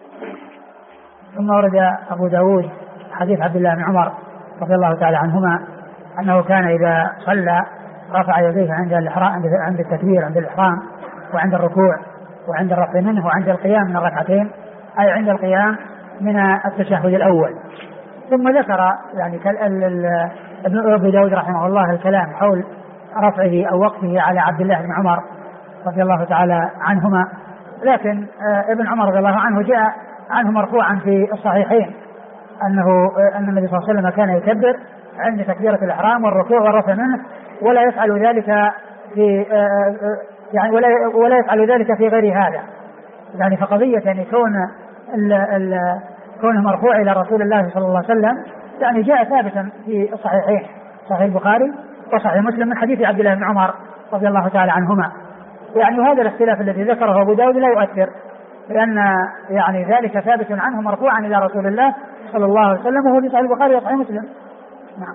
ثم ورد أبو داود حديث عبد الله بن عمر رضي الله تعالى عنهما أنه كان إذا صلى رفع يديه عند الإحرام، عند التكبير، عند الإحرام، وعند الركوع، وعند الرفع منه، وعند القيام من الركعتين، أي عند القيام من التشهد الأول. ثم ذكر يعني ابن أبي داود رحمه الله الكلام حول رفعه أو وقفه على عبد الله بن عمر رضي الله تعالى عنهما، لكن ابن عمر رضي الله عنه جاء عنه مرفوعا في الصحيحين أن النبي صلى الله عليه وسلم كان يكبر عند تكبيرة الإحرام والركوع والرفع منه، ولا يفعل ذلك في يعني ولا يفعل ذلك في غير هذا. يعني فقضية أن يكون كونه مرفوع إلى رسول الله صلى الله عليه وسلم يعني جاء ثابتا في الصحيحين صحيح البخاري وصحيح مسلم من حديث عبد الله بن عمر رضي الله تعالى عنهما. يعني هذا الاختلاف الذي ذكره أبو داود لا يؤثر لأن يعني ذلك ثابت عنه مرفوعا إلى رسول الله صلى الله عليه وسلم وهو في صحيح البخاري وصحيح مسلم. نعم.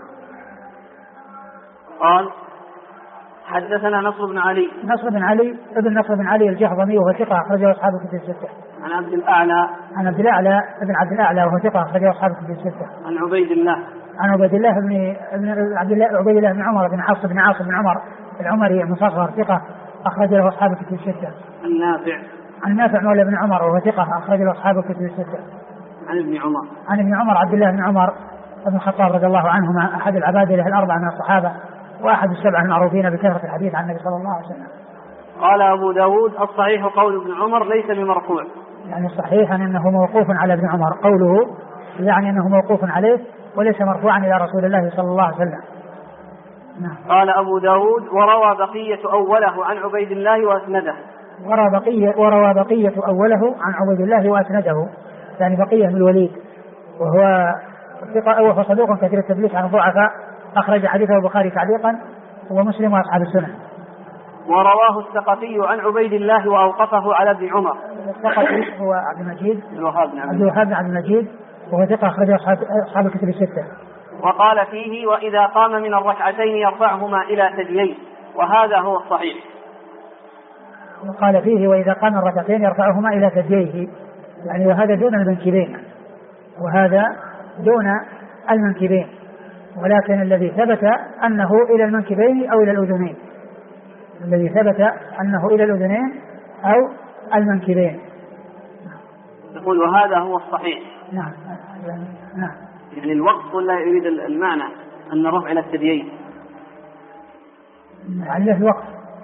قال حدثنا نصر بن علي ابن نصر بن علي الجهضمي وهو ثقة أخرجه أصحاب الكتب الستة. عن عبد الأعلى ابن عبد الأعلى وهو ثقة أخرجه أصحاب الكتب الستة. عن عبيد الله بن عمر بن عاص بن عمر العمري المصغر ثقة أخرج له أصحاب الكتب الستة. عن نافع مولى بن عمر وهو ثقة أخرج له أصحاب الكتب الستة. عن ابن عمر عبد الله بن عمر بن الخطاب رضي الله عنهما أحد العبادلة الأربعة من الصحابة وأحد السبعة المعروفين بكثرة الحديث عن النبي صلى الله عليه وسلم. قال أبو داود الصحيح قول ابن عمر ليس بمرفوع. يعني الصحيح أنه موقوف على ابن عمر قوله يعني أنه موقوف عليه وليس مرفوعا إلى رسول الله صلى الله عليه وسلم. نعم. قال أبو داود وروى بقية أوله عن عبيد الله وأسنده. وروى بقية أوله عن عبيد الله وأسنده يعني بقية من الوليد وهو صدوق كثير التدليس عن الضعفاء أخرج حديثه البخاري تعليقا ومسلم وأصحاب السنن. ورواه الثقفي عن عبيد الله وأوقفه على ابن عمر. الثقفي هو عبد المجيد عبد الوهاب بن عبد المجيد وهو ثقة أخرجه أصحاب الكتب الستة. وقال فيه وإذا قام من الركعتين يرفعهما إلى ثدييه وهذا هو الصحيح. وقال فيه وإذا قام الركعتين يرفعهما إلى ثدييه يعني وهذا دون المنكبين ولكن الذي ثبت أنه إلى المنكبين أو إلى الأذنين أو المنكبين. يقول وهذا هو الصحيح. نعم. يعني الوقت ولا يريد المعنى أن رفع إلى الثديين عليه الوقت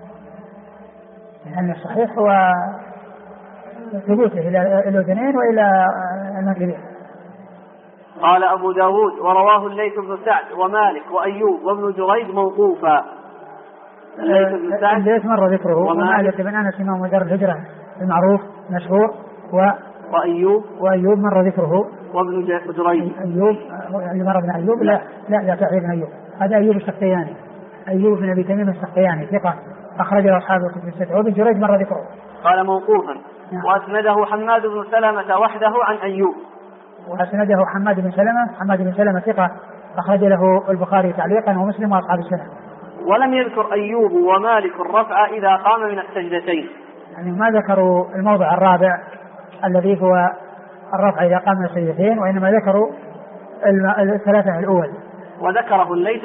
لأن الصحيح هو ثبوته إلى الأذنين وإلى المنكبين. قال أبو داود ورواه الليث بن سعد ومالك وأيوب وابن جريج موقوفا. الليث مر ذكره ومالك بن أنس إمام دار الهجرة المعروف مشهور وأيوب مر ذكره وابن جريج. أيوب اللي مر بن أيوب لا تعريف بن أيوب هذا أيوب السختياني أيوب بن أبي تميم السختياني ثقة أخرجه أصحاب الكتب الستة. وابن جريج مر ذكره قال موقوفا. وأسنده حماد بن سلمة وحده عن أيوب. وأسنده حماد بن سلمة ثقة أخرج له البخاري تعليقا ومسلم وأصحاب السنة. ولم يذكر أيوب ومالك الرفع إذا قام من السجدتين يعني ما ذكروا الموضع الرابع الذي هو الرفع إذا قام من السجدتين وإنما ذكروا الثلاثة الأول. وذكره الليث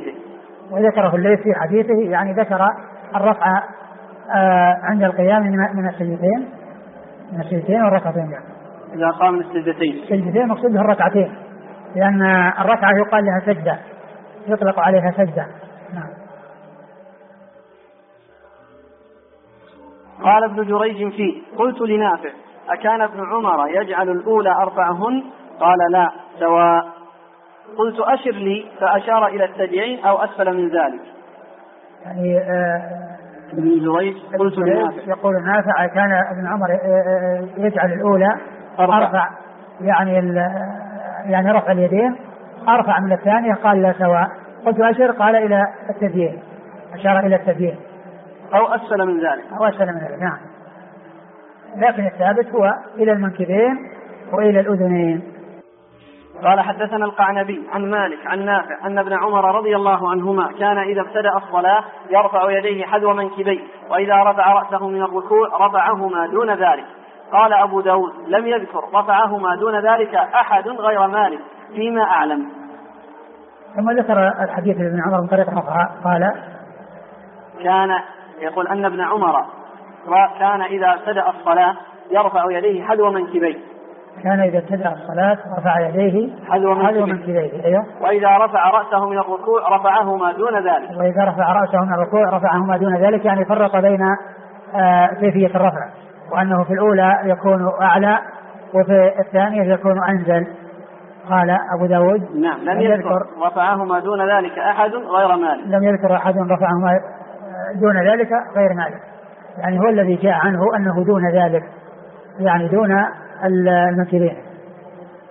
في حديثه يعني ذكر الرفع عند القيام من السجدتين والركعتين يعني. إذا قام من السجدتين مقصود به الركعتين لأن الركعة يقال لها سجدة يطلق عليها سجدة. نعم. قال ابن جريج فيه قلت لنافع أكان ابن عمر يجعل الأولى أرفعهن قال لا سواء. قلت أشر لي فأشار إلى الثديين أو أسفل من ذلك. يعني ابن جريج قلت لنافع يقول نافع كان ابن عمر يجعل الأولى أرفع يعني رفع اليدين أرفع من الثانية قال لا سواء. قلت أشر قال إلى الثديين أشار إلى الثديين أو أسفل من ذلك. نعم. لكن الثابت هو إلى المنكبين وإلى الأذنين. قال حدثنا القعنبي عن مالك عن نافع أن ابن عمر رضي الله عنهما كان إذا ابتدأ الصلاة يرفع يديه حذو منكبيه وإذا رفع رأسه من الركوع رفعهما دون ذلك. قال أبو داود لم يذكر رفعهما دون ذلك أحد غير مالك فيما أعلم. ثم ذكر الحديث ابن عمر من طريق أخرى قال كان يقول أن ابن عمر كان إذا ابتدأ الصلاة يرفع يديه حذو منكبيه. كان إذا ابتدأ الصلاة رفع يديه حذو منكبيه. أيوه. وإذا رفع رأسه من الركوع رفعهما دون ذلك. يعني فرق بين كيفية الرفع وأنه في الأولى يكون أعلى وفي الثانية يكون أنزل. قال أبو داود نعم لم يذكر رفعهما دون ذلك أحد غير مالك. لم يذكر أحد رفعهما دون ذلك غير مالك. يعني هو الذي جاء عنه أنه دون ذلك يعني دون المنكبين.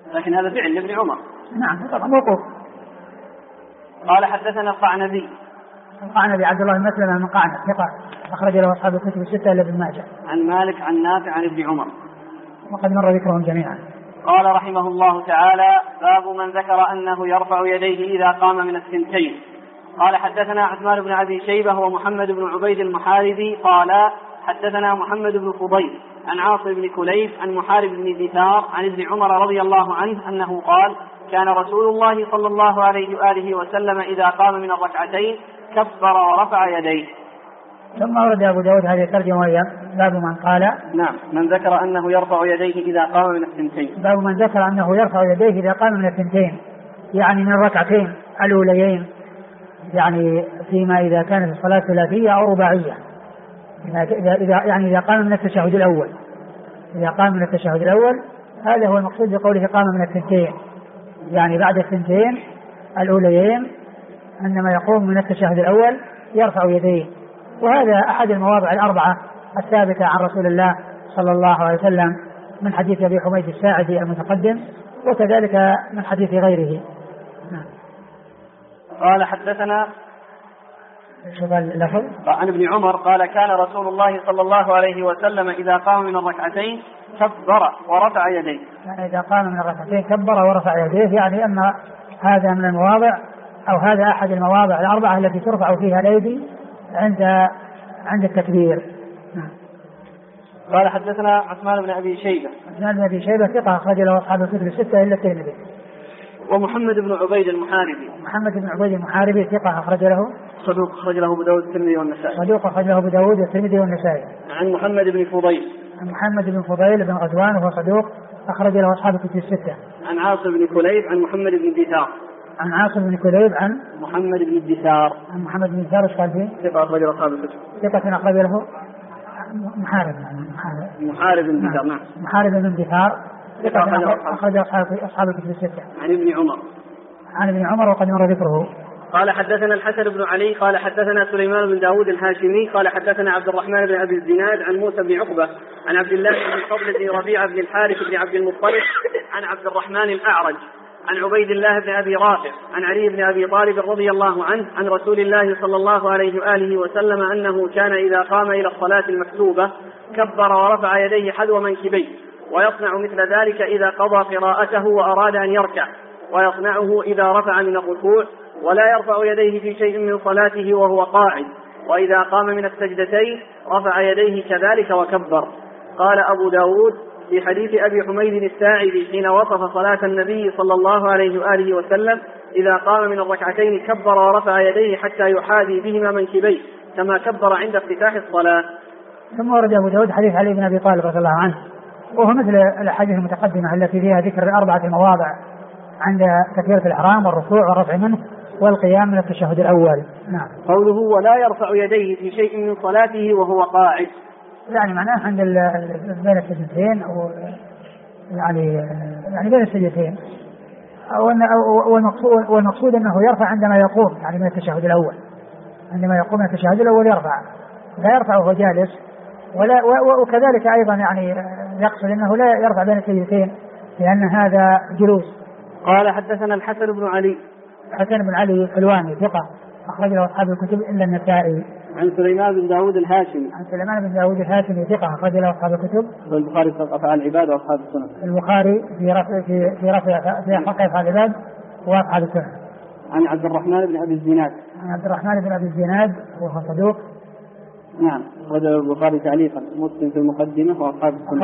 لكن هذا فعل لابن عمر. نعم طبعا موقوف. قال حدثنا القعنبي عبد الله بن مسلمة من قعنب ثقة أخرج له أصحاب الكتب الستة إلا ابن ماجه. عن مالك عن نافع عن ابن عمر وقد مر ذكرهم جميعا. قال رحمه الله تعالى: باب من ذكر أنه يرفع يديه إذا قام من الثنتين. قال حدثنا عثمان بن أبي شيبة ومحمد بن عبيد المحاربي قال حدثنا محمد بن فضيل عن عاصم بن كليف عن محارب بن دثار عن ابن عمر رضي الله عنه أنه قال: كان رسول الله صلى الله عليه وآله وسلم إذا قام من الركعتين كبر ورفع يديه. ثم ورد أبو داود هذه الترجمة وهي باب من قال نعم من ذكر أنه يرفع يديه إذا قام من الثنتين. باب من ذكر أنه يرفع يديه إذا قام من الثنتين، يعني من الركعتين الأوليين، يعني فيما إذا كانت الصلاة ثلاثية أو رباعية، إذا قام من التشهد الأول. إذا قام من التشهد الأول هذا هو المقصود بقوله قام من الثنتين، يعني بعد الثنتين الأوليين عندما يقوم من التشهد الأول يرفع يديه. وهذا أحد المواضع الأربعة الثابتة عن رسول الله صلى الله عليه وسلم من حديث أبي حميد الساعدي المتقدم، وكذلك من حديث غيره. قال حدثنا عن ابن عمر قال: كان رسول الله صلى الله عليه وسلم إذا قام من الركعتين كبر ورفع يديه. يعني إذا قام من الركعتين كبر ورفع يديه، يعني أن هذا من المواضع أو هذا أحد المواضع الأربعة التي ترفع فيها الأيدي عند التكبير. قال حدثنا عثمان بن أبي شيبة ثقة أخرج له أصحاب الكتب الستة إلا الترمذي. ومحمد بن عبيد المحاربي ثقة أخرج له صدوق أخرج له أبو داود والترمذي والنسائي. عن محمد بن فضيل بن غزوان وهو صدوق أخرج له أصحاب الكتب الستة. عن عاصم بن كليب عن محمد بن دثار ايش قال فيه؟ ثقة أخرج له أصحاب الكتب. ثقة أخرج له محارب بن دثار ثقة أخرج أصحاب الكتب الستة. عن ابن عمر وقد مر ذكره. قال حدثنا الحسن بن علي قال حدثنا سليمان بن داود الهاشمي قال حدثنا عبد الرحمن بن أبي الزناد عن موسى بن عقبة عن عبد الله بن الفضل بن ربيعة بن الحارث بن عبد المطلب عن عبد الرحمن الأعرج عن عبيد الله بن أبي رافع عن علي بن أبي طالب رضي الله عنه عن رسول الله صلى الله عليه وآله وسلم أنه كان إذا قام إلى الصلاة المكتوبة كبر ورفع يديه حذو منكبيه، ويصنع مثل ذلك إذا قضى قراءته وأراد أن يركع، ويصنعه إذا رفع من الركوع، ولا يرفع يديه في شيء من صلاته وهو قاعد، وإذا قام من السجدتين رفع يديه كذلك وكبر. قال أبو داود في حديث أبي حميد الساعدي حين وصف صلاة النبي صلى الله عليه وآله وسلم: إذا قام من الركعتين كبر ورفع يديه حتى يحاذي بهما منكبيه كما كبر عند افتتاح الصلاة. ثم ورد أبو داود حديث علي بن أبي طالب رضي الله عنه، وهو مثل الأحاديث المتقدمة التي فيها ذكر 4 مواضع عند تكبيرة الإحرام والركوع والرفع منه والقيام من التشهد الأول. نعم. قوله ولا يرفع يديه في شيء من صلاته وهو قاعد، يعني معناه عند بين السجدتين أو يعني بين السجدتين، والمقصود أنه يرفع عندما يقوم، يعني من التشهد الأول، عندما يقوم من التشهد الأول يرفع، لا يرفع وهو جالس، وكذلك أيضا يعني يقصد أنه لا يرفع بين السجدتين لأن هذا جلوس. قال حدثنا الحسن بن علي الحلواني ثقة أخرج له أصحاب الكتب إلا النسائي. عن سليمان بن داود الهاشمي ثقة أخرج له أصحاب الكتب. البخاري في أفعال العباد وأصحاب السنن. البخاري في رفع أفعال العباد وأصحاب السنن. عن عبد الرحمن بن أبي الزناد وهو صدوق. نعم. أخرجه البخاري تعليقا ومسلم في المقدمة وأصحاب السنن.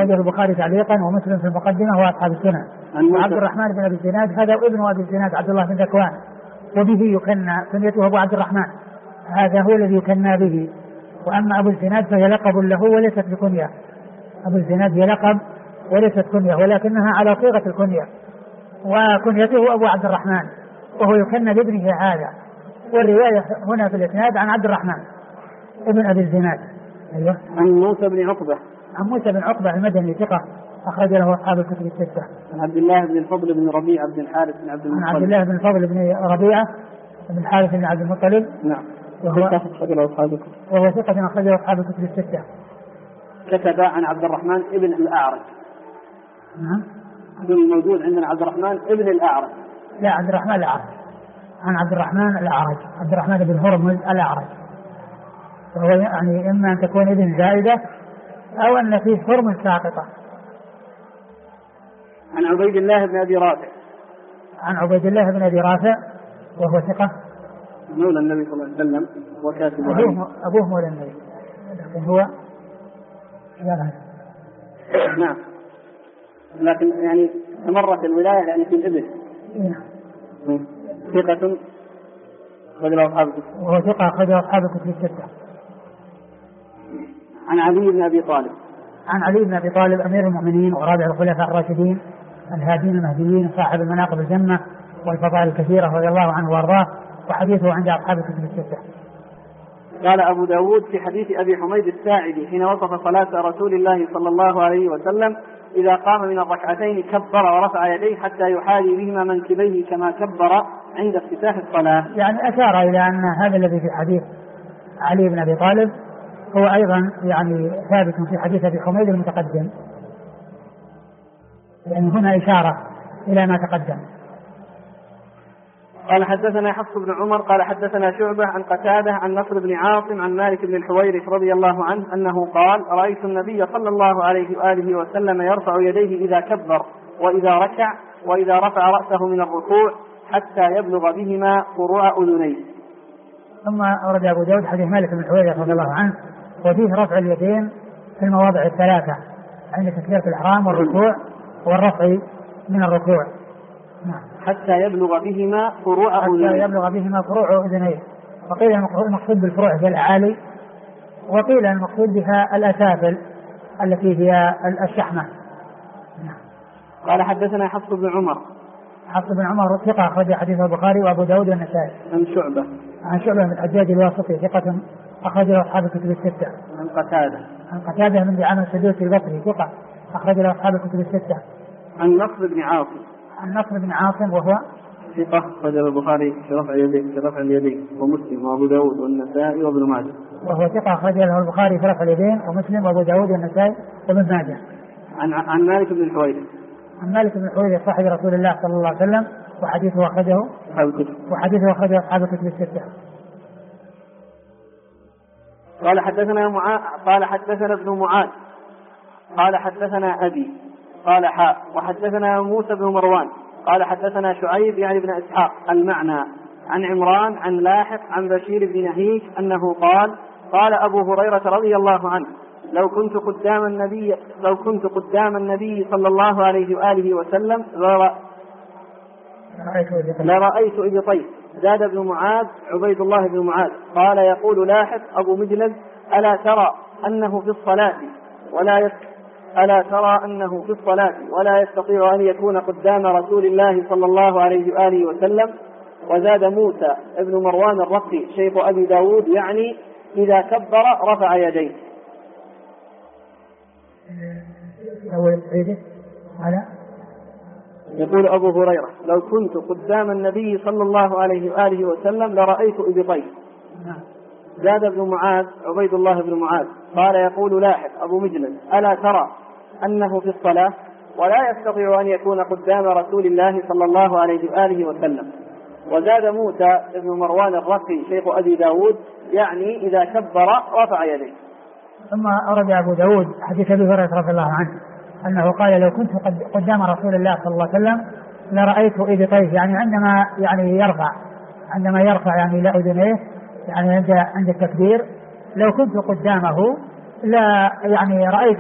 عبد الرحمن بن أبي الزناد هذا ابن أبي الزناد عبد الله بن ذكوان، وبه يكنى، كنيته أبو عبد الرحمن، هذا هو الذي يكنى به. وأما أبو الزناد فهي لقب له وليست بكنية. أبو الزناد هي لقب وليست كنية، ولكنها على صيغة الكنية، وكنيته أبو عبد الرحمن، وهو يكنى بابنه هذا. والرواية هنا في الإسناد عن عبد الرحمن ابن أبي الزناد. أيوه. عن موسى بن عقبة المدني ثقة أخرج له أصحاب الكتب الستة. عن عبد الله بن الفضل بن ربيعة بن الحارث بن عبد المطلب. عن عبد الله بن الفضل بن ربيعة بن الحارث بن عبد المطلب. نعم. وهو ثقة أخرج له أصحاب الكتب الستة. كتب عن عبد الرحمن ابن الأعرج. نعم. الموجود عندنا عبد الرحمن ابن الأعرج. لا، عبد الرحمن الأعرج، عن عبد الرحمن الأعرج، عبد الرحمن بن هرمز الأعرج، وهو يعني إما أن تكون ابن زائدة أو أن فيه هرمز ساقطة. عن عبيد الله بن أبي رافع. عن عبيد الله بن أبي رافع وهو ثقة مولى النبي صلى الله عليه وسلم وكاتب أبوه مولى النبي، لكن هو نعم، لكن يعني استمرت الولاية يعني في الإبل. ثقة خرج أصحاب الكتب. وهو ثقة خرج أصحاب الكتب الستة. عن علي بن أبي طالب. عن علي بن أبي طالب أمير المؤمنين ورابع الخلفاء الراشدين الهادين المهديين صاحب المناقب الجمة والفضائل الكثيرة رضي الله عنه وارضاه، وحديثه عند أصحاب الكتب الستة. قال أبو داود في حديث أبي حميد الساعدي حين وصف صلاة رسول الله صلى الله عليه وسلم: إذا قام من الركعتين كبر ورفع يديه حتى يحاذي بهما منكبيه كما كبر عند افتتاح الصلاة. يعني أشار إلى أن هذا الذي في حديث علي بن أبي طالب هو أيضا يعني ثابت في حديث أبي حميد المتقدم، يعني هنا إشارة إلى ما تقدم. قال حدثنا حفص بن عمر قال حدثنا شعبة عن قتادة عن نصر بن عاصم عن مالك بن الحويرث رضي الله عنه أنه قال: رأيت النبي صلى الله عليه وآله وسلم يرفع يديه إذا كبر وإذا ركع وإذا رفع رأسه من الركوع حتى يبلغ بهما فروع أذنيه. ثم أورد أبو داود حديث مالك بن الحويرث رضي الله عنه وفيه رفع اليدين في المواضع الثلاثة عند تكبيرة الإحرام والركوع والرفع من الركوع. حتى يبلغ بهما فروع أذنيه. حتى يبلغ بهما فروع أذنيه. وقيل المقصود بالفروع هي الأعالي، وقيل المقصود بها الأسافل التي هي الشحمة. قال حدثنا حفص بن عمر. حفص بن عمر ثقة أخرج حديث البخاري وأبو داود والنسائي. عن شعبة. عن شعبة بن الحجاج الواسطي ثقة أخرج له أصحاب الكتب الستة. عن قتادة. عن قتادة بن دعامة السدوسي البصري ثقة أخرج له أصحاب الكتب الستة. عن نصر بن عاصم. عن نصر بن عاصم وهو ثقة أخرج البخاري في رفع اليدين ومسلم وأبو داود والنسائي وابن ماجه. وهو ثقة أخرج له البخاري في رفع اليدين ومسلم وأبو داود والنسائي وابن ماجه. عن مالك بن الحويرث. عن مالك بن الحويرث صاحب رسول الله صلى الله عليه وسلم وحديثه أخرجه أصحاب الكتب الستة. قال حدثنا ابن معاذ قال حدثنا أبي قال وحدثنا موسى بن مروان قال حدثنا شعيب يعني بن إسحاق المعنى عن عمران عن لاحق عن بشير بن نهيك أنه قال أبو هريرة رضي الله عنه: لو كنت قدام النبي صلى الله عليه وآله وسلم لرأيت إبطيه. زاد ابن معاذ عبيد الله بن معاذ قال: يقول لاحق أبو مجلد: ألا ترى أنه في الصلاة ولا يستطيع أن يكون قدام رسول الله صلى الله عليه وآله وسلم. وزاد موسى ابن مروان الرقي شيخ أبي داود يعني إذا كبر رفع يديه. يقول أبو هريرة: لو كنت قدام النبي صلى الله عليه وآله وسلم لرأيت إبطيه. زاد ابن معاذ عبيد الله بن معاذ قال: يقول لاحق أبو مجلد: ألا ترى أنه في الصلاة ولا يستطيع أن يكون قدام رسول الله صلى الله عليه وآله وسلم. وزاد موسى ابن مروان الرقي شيخ أبي داود يعني إذا كبر رفع يديه. ثم أورد أبو داود حديث أبي هريرة رضي الله عنه أنه قال: لو كنت قدام رسول الله صلى الله عليه وسلم لرأيت إبطيه، يعني عندما يرفع يعني لا أذنيه، يعني عند التكبير لو كنت قدامه لا يعني رأيت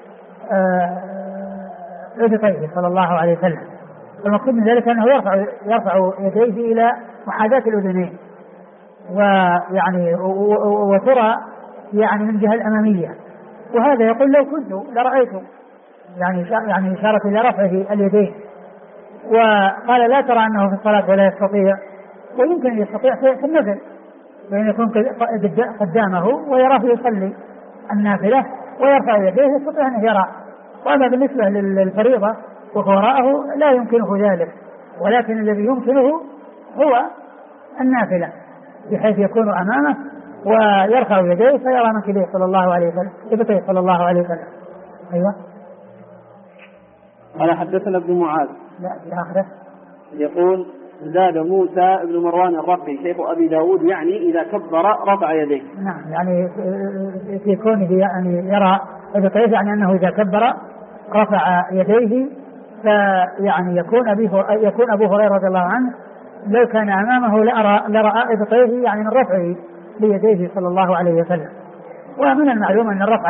إبطيه صلى الله عليه وسلم. المقصود من ذلك أنه يرفع يديه إلى محاذاة الأذنين، ويعني وترى يعني من الجهة الأمامية، وهذا يقول لو كنت لرأيته، يعني إشارة إلى رفعه اليدين. وقال: لا ترى أنه في الصلاة ولا يستطيع، ويمكن يستطيع في النفل، فإن يكون قدامه ويراه يصلي النافلة ويرفع يديه يستطيع أن يرى. وأما بالنسبة للفريضة وراءه لا يمكنه ذلك، ولكن الذي يمكنه هو النافلة بحيث يكون أمامه ويرفع يديه فيرى منكبيه صلى الله عليه وسلم. أيوة. قال حدثنا ابن معاذ. لا في آخره يقول زاد موسى بن مروان الرقي شيخ أبي داود يعني إذا كبر رفع يديه. نعم يعني في كونه يعني يرى ابطيه يعني أنه إذا كبر رفع يديه، فيعني يكون أبو هريرة رضي الله عنه لو كان أمامه لرأى ابطيه يعني من رفعه ليديه صلى الله عليه وسلم. ومن المعلوم أن الرفع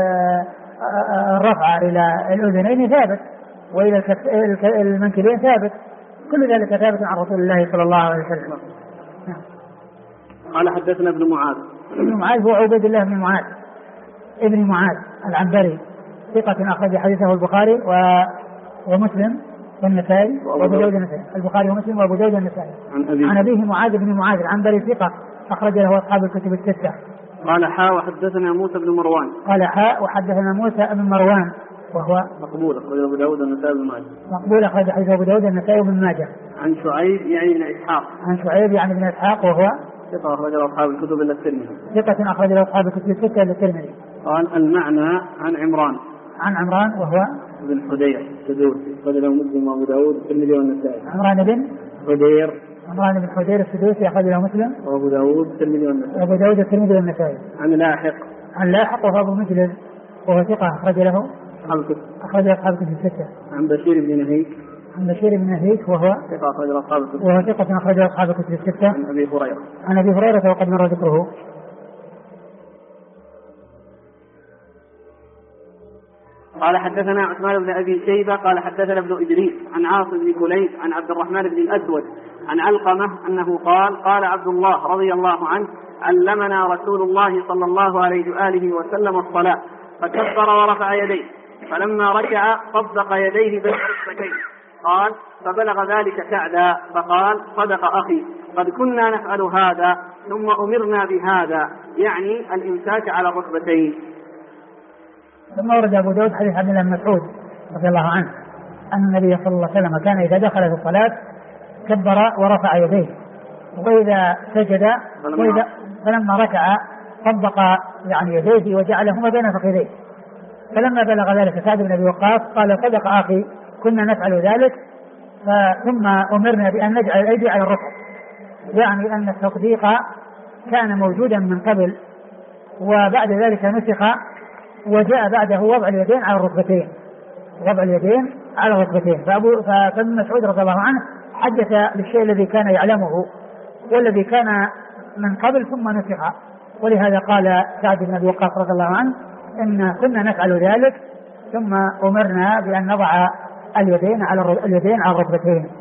إلى الأذنين ثابت وإلى المنكبين ثابت، كل ذلك ثابت عن رسول الله صلى الله عليه وسلم. قال حدثنا ابن معاذ. ابن معاذ هو عبيد الله بن معاذ ابن معاذ العنبري ثقة أخرج حديثه البخاري ومسلم والنسائي وأبو داود النسائي. البخاري ومسلم وأبو داود النسائي. عن أبيه معاذ بن معاذ العنبري ثقة أخرج له أصحاب الكتب الستة. قال حاء وحدثنا موسى بن مروان. قال حاء وحدثنا موسى بن مروان وهو مقبول أخرج أبو داود النسائي بن ماجه. مقبول أخرج حديث أبو داود النسائي بن ماجه. عن شعيب يعني بن إسحاق. عن شعيب يعني بن إسحاق وهو ثقة أخرج له أصحاب الكتب إلا الترمذي. ثقة أخرج له أصحاب الكتب الستة إلا الترمذي. قال المعنى عن عمران. عن عمران وهو بن حدير السدوسي أخرج له مسلم وأبو داود الترمذي والنسائي. عمران بن حدير السدوسي أخرج له مسلم وأبو داود الترمذي والنسائي. وأبو داود الترمذي والنسائي. عن لاحق وهو أبو مجلد وهو ثقة أخرج له أصحاب الكتب الستة. عن بشير بن نهيك وهو ثقة أخرج له أصحاب الكتب. وهو ثقة أخرج له أصحاب الكتب الستة. عن أبي هريرة وقد مر ذكره. قال حدثنا عثمان بن أبي شيبة قال حدثنا ابن إدريس عن عاصم بن كليب عن عبد الرحمن بن الأسود عن علقمة أنه قال عبد الله رضي الله عنه علمنا رسول الله صلى الله عليه وآله وسلم الصلاة فكبر ورفع يديه فلما ركع طبق يديه بين ركبتيه قال فبلغ ذلك كعدا فقال صدق أخي قد كنا نفعل هذا ثم أمرنا بهذا يعني الإمساك على الركبتين. ثم ورد أبو داود حديث عبد الله بن مسعود رضي الله عنه أن النبي صلى الله عليه وسلم كان إذا دخل في الصلاة كبر ورفع يديه وإذا سجد فلما ركع طبق يعني يديه وجعلهما بين فخذيه. فلما بلغ ذلك سعد بن أبي وقاص قال صدق أخي كنا نفعل ذلك ثم أمرنا بأن نجعل الأيدي على الركب، يعني أن التصديق كان موجودا من قبل وبعد ذلك نسخ وجاء بعده وضع اليدين على الركبتين. فابن مسعود رضي الله عنه حدث بالشيء الذي كان يعلمه والذي كان من قبل ثم نسخ، ولهذا قال سعد بن أبي وقاص رضي الله عنه إن كنا نفعل ذلك ثم أمرنا بأن نضع اليدين على الركبتين.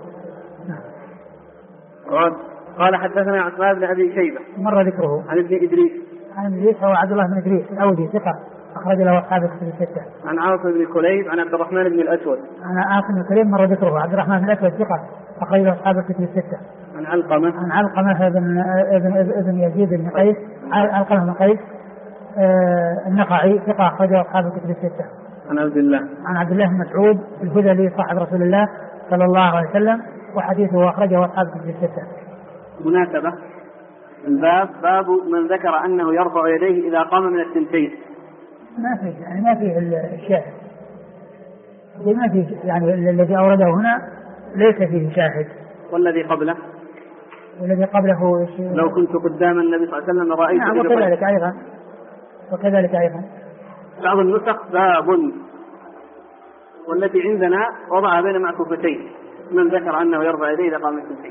قال حدثنا عثمان بن أبي شيبة مر ذكره. عن ابن إدريس هو عبد الله بن إدريس الأودي ثقة أخرج له أصحاب الكتب الستة. عن عاصم بن كليب عن عبد الرحمن بن الأسود. عن عاصم بن كليب مر ذكره. عبد الرحمن بن الأسود ثقة أخرج له أصحاب الكتب الستة. عن علقمة ابن يزيد بن قيس علقمة بن قيس النخعي ثقة أخرج له أصحاب الكتب الستة. عن عبد الله بن مسعود الهذلي صاحب رسول الله صلى الله عليه وسلم وحديثه أخرجه أصحاب الكتب الستة. مناسبة الباب باب من ذكر أنه يرفع يديه إذا قام من الثنتين. ما فيه الشاهد، ما فيه يعني الذي أورده هنا ليس فيه شاهد. والذي قبله لو كنت قدام النبي صلى الله عليه وسلم رأيت. نعم وكذلك أيضا بعض النسخ باب والتي عندنا وضع بين معكوفتين من ذكر أنه يرفع يديه إذا قام من الثنتين،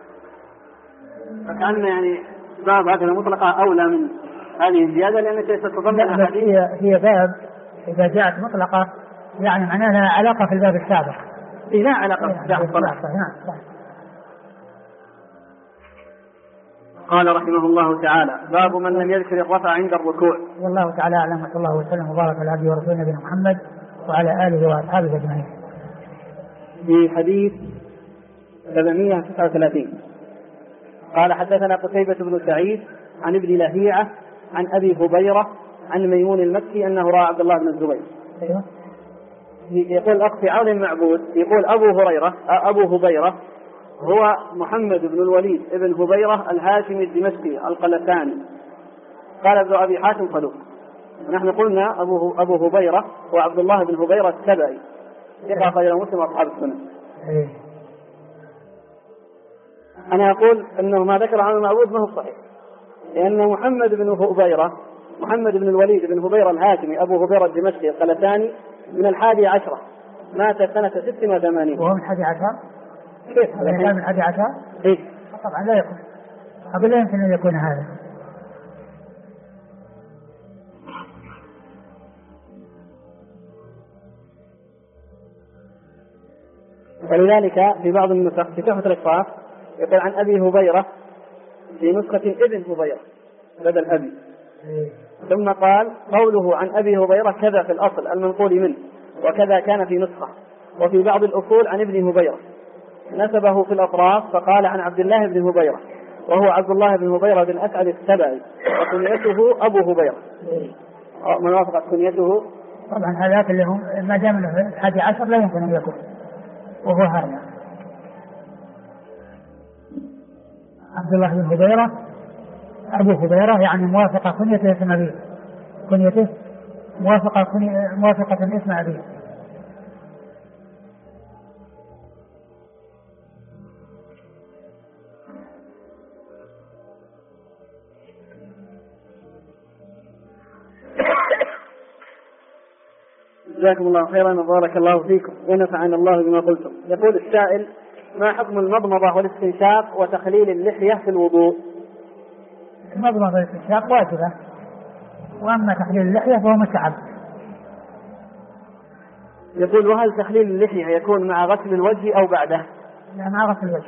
فكأن يعني باب هكذا مطلقة أولى من هذه الزيادة لأنها ستتضمن أحاديث. هي باب إذا جاءت مطلقة يعني معناها لها علاقة في الباب السابق. لا علاقة في الباب السابق. قال رحمه الله تعالى باب من لم يذكر الرفع عند الركوع. والله تعالى أعلم وصلى الله وسلم وبارك على عبده ورسوله نبينا محمد وعلى آله وأصحابه أجمعين. في حديث 739 قال حدثنا قتيبة بن سعيد عن ابن لهيعة عن أبي هبيرة عن ميمون المكي أنه رأى عبد الله بن الزبير. يقول الأخ في عون المعبود يقول أبو هبيرة هو محمد بن الوليد ابن هبيرة الهاشمي الدمشقي القلتاني. قال ابن أبي حاتم صدوق. ونحن قلنا أبو هبيرة هو عبد الله بن هبيرة السبعي ثقة أخرجه مسلم وأصحاب السنن. إيه. أنا أقول أنه ما ذكر عن المعبود ما هو صحيح، لأن محمد بن الوليد بن هبيرة الهاشمي أبو هبيرة الدمشقي القلتاني من 11 مات سنة 86. وهو من 11؟ كيف هذا؟ من 11؟ إيه طبعا لا يكون، أقول لا يمكن أن يكون هذا. ولذلك في بعض النسخ في تحفة الأشراف يقول عن أبي هبيرة في نسخة ابن هبيرة بدل أبي. ثم قال قوله عن أبي هبيرة كذا في الأصل المنقول منه، وكذا كان في نسخة، وفي بعض الأصول عن ابن هبيرة نسبه في الأطراف فقال عن عبد الله بن هبيرة، وهو عبد الله بن هبيرة بن أسعد السبعي وكنيته أبو هبيرة من وافقت كنيته. طبعا هذاك اللي هم ما دام له 11 لا يمكن أن يكون، وهو هذا عبد الله بن هبيرة أبو هبيرة، يعني موافقة كنيته اسم أبيه، كنيته موافقة اسم أبيه. جزاكم الله خيرا وبارك الله فيكم ونفعنا الله بما قلتم. يقول السائل: ما حكم المضمضة والاستنشاق وتخليل اللحية في الوضوء؟ المضمضة والاستنشاق واجبة، وأما تخليل اللحية فهو مستحب. يقول: وهل تخليل اللحية يكون مع غسل الوجه أو بعده؟ لا، مع غسل الوجه.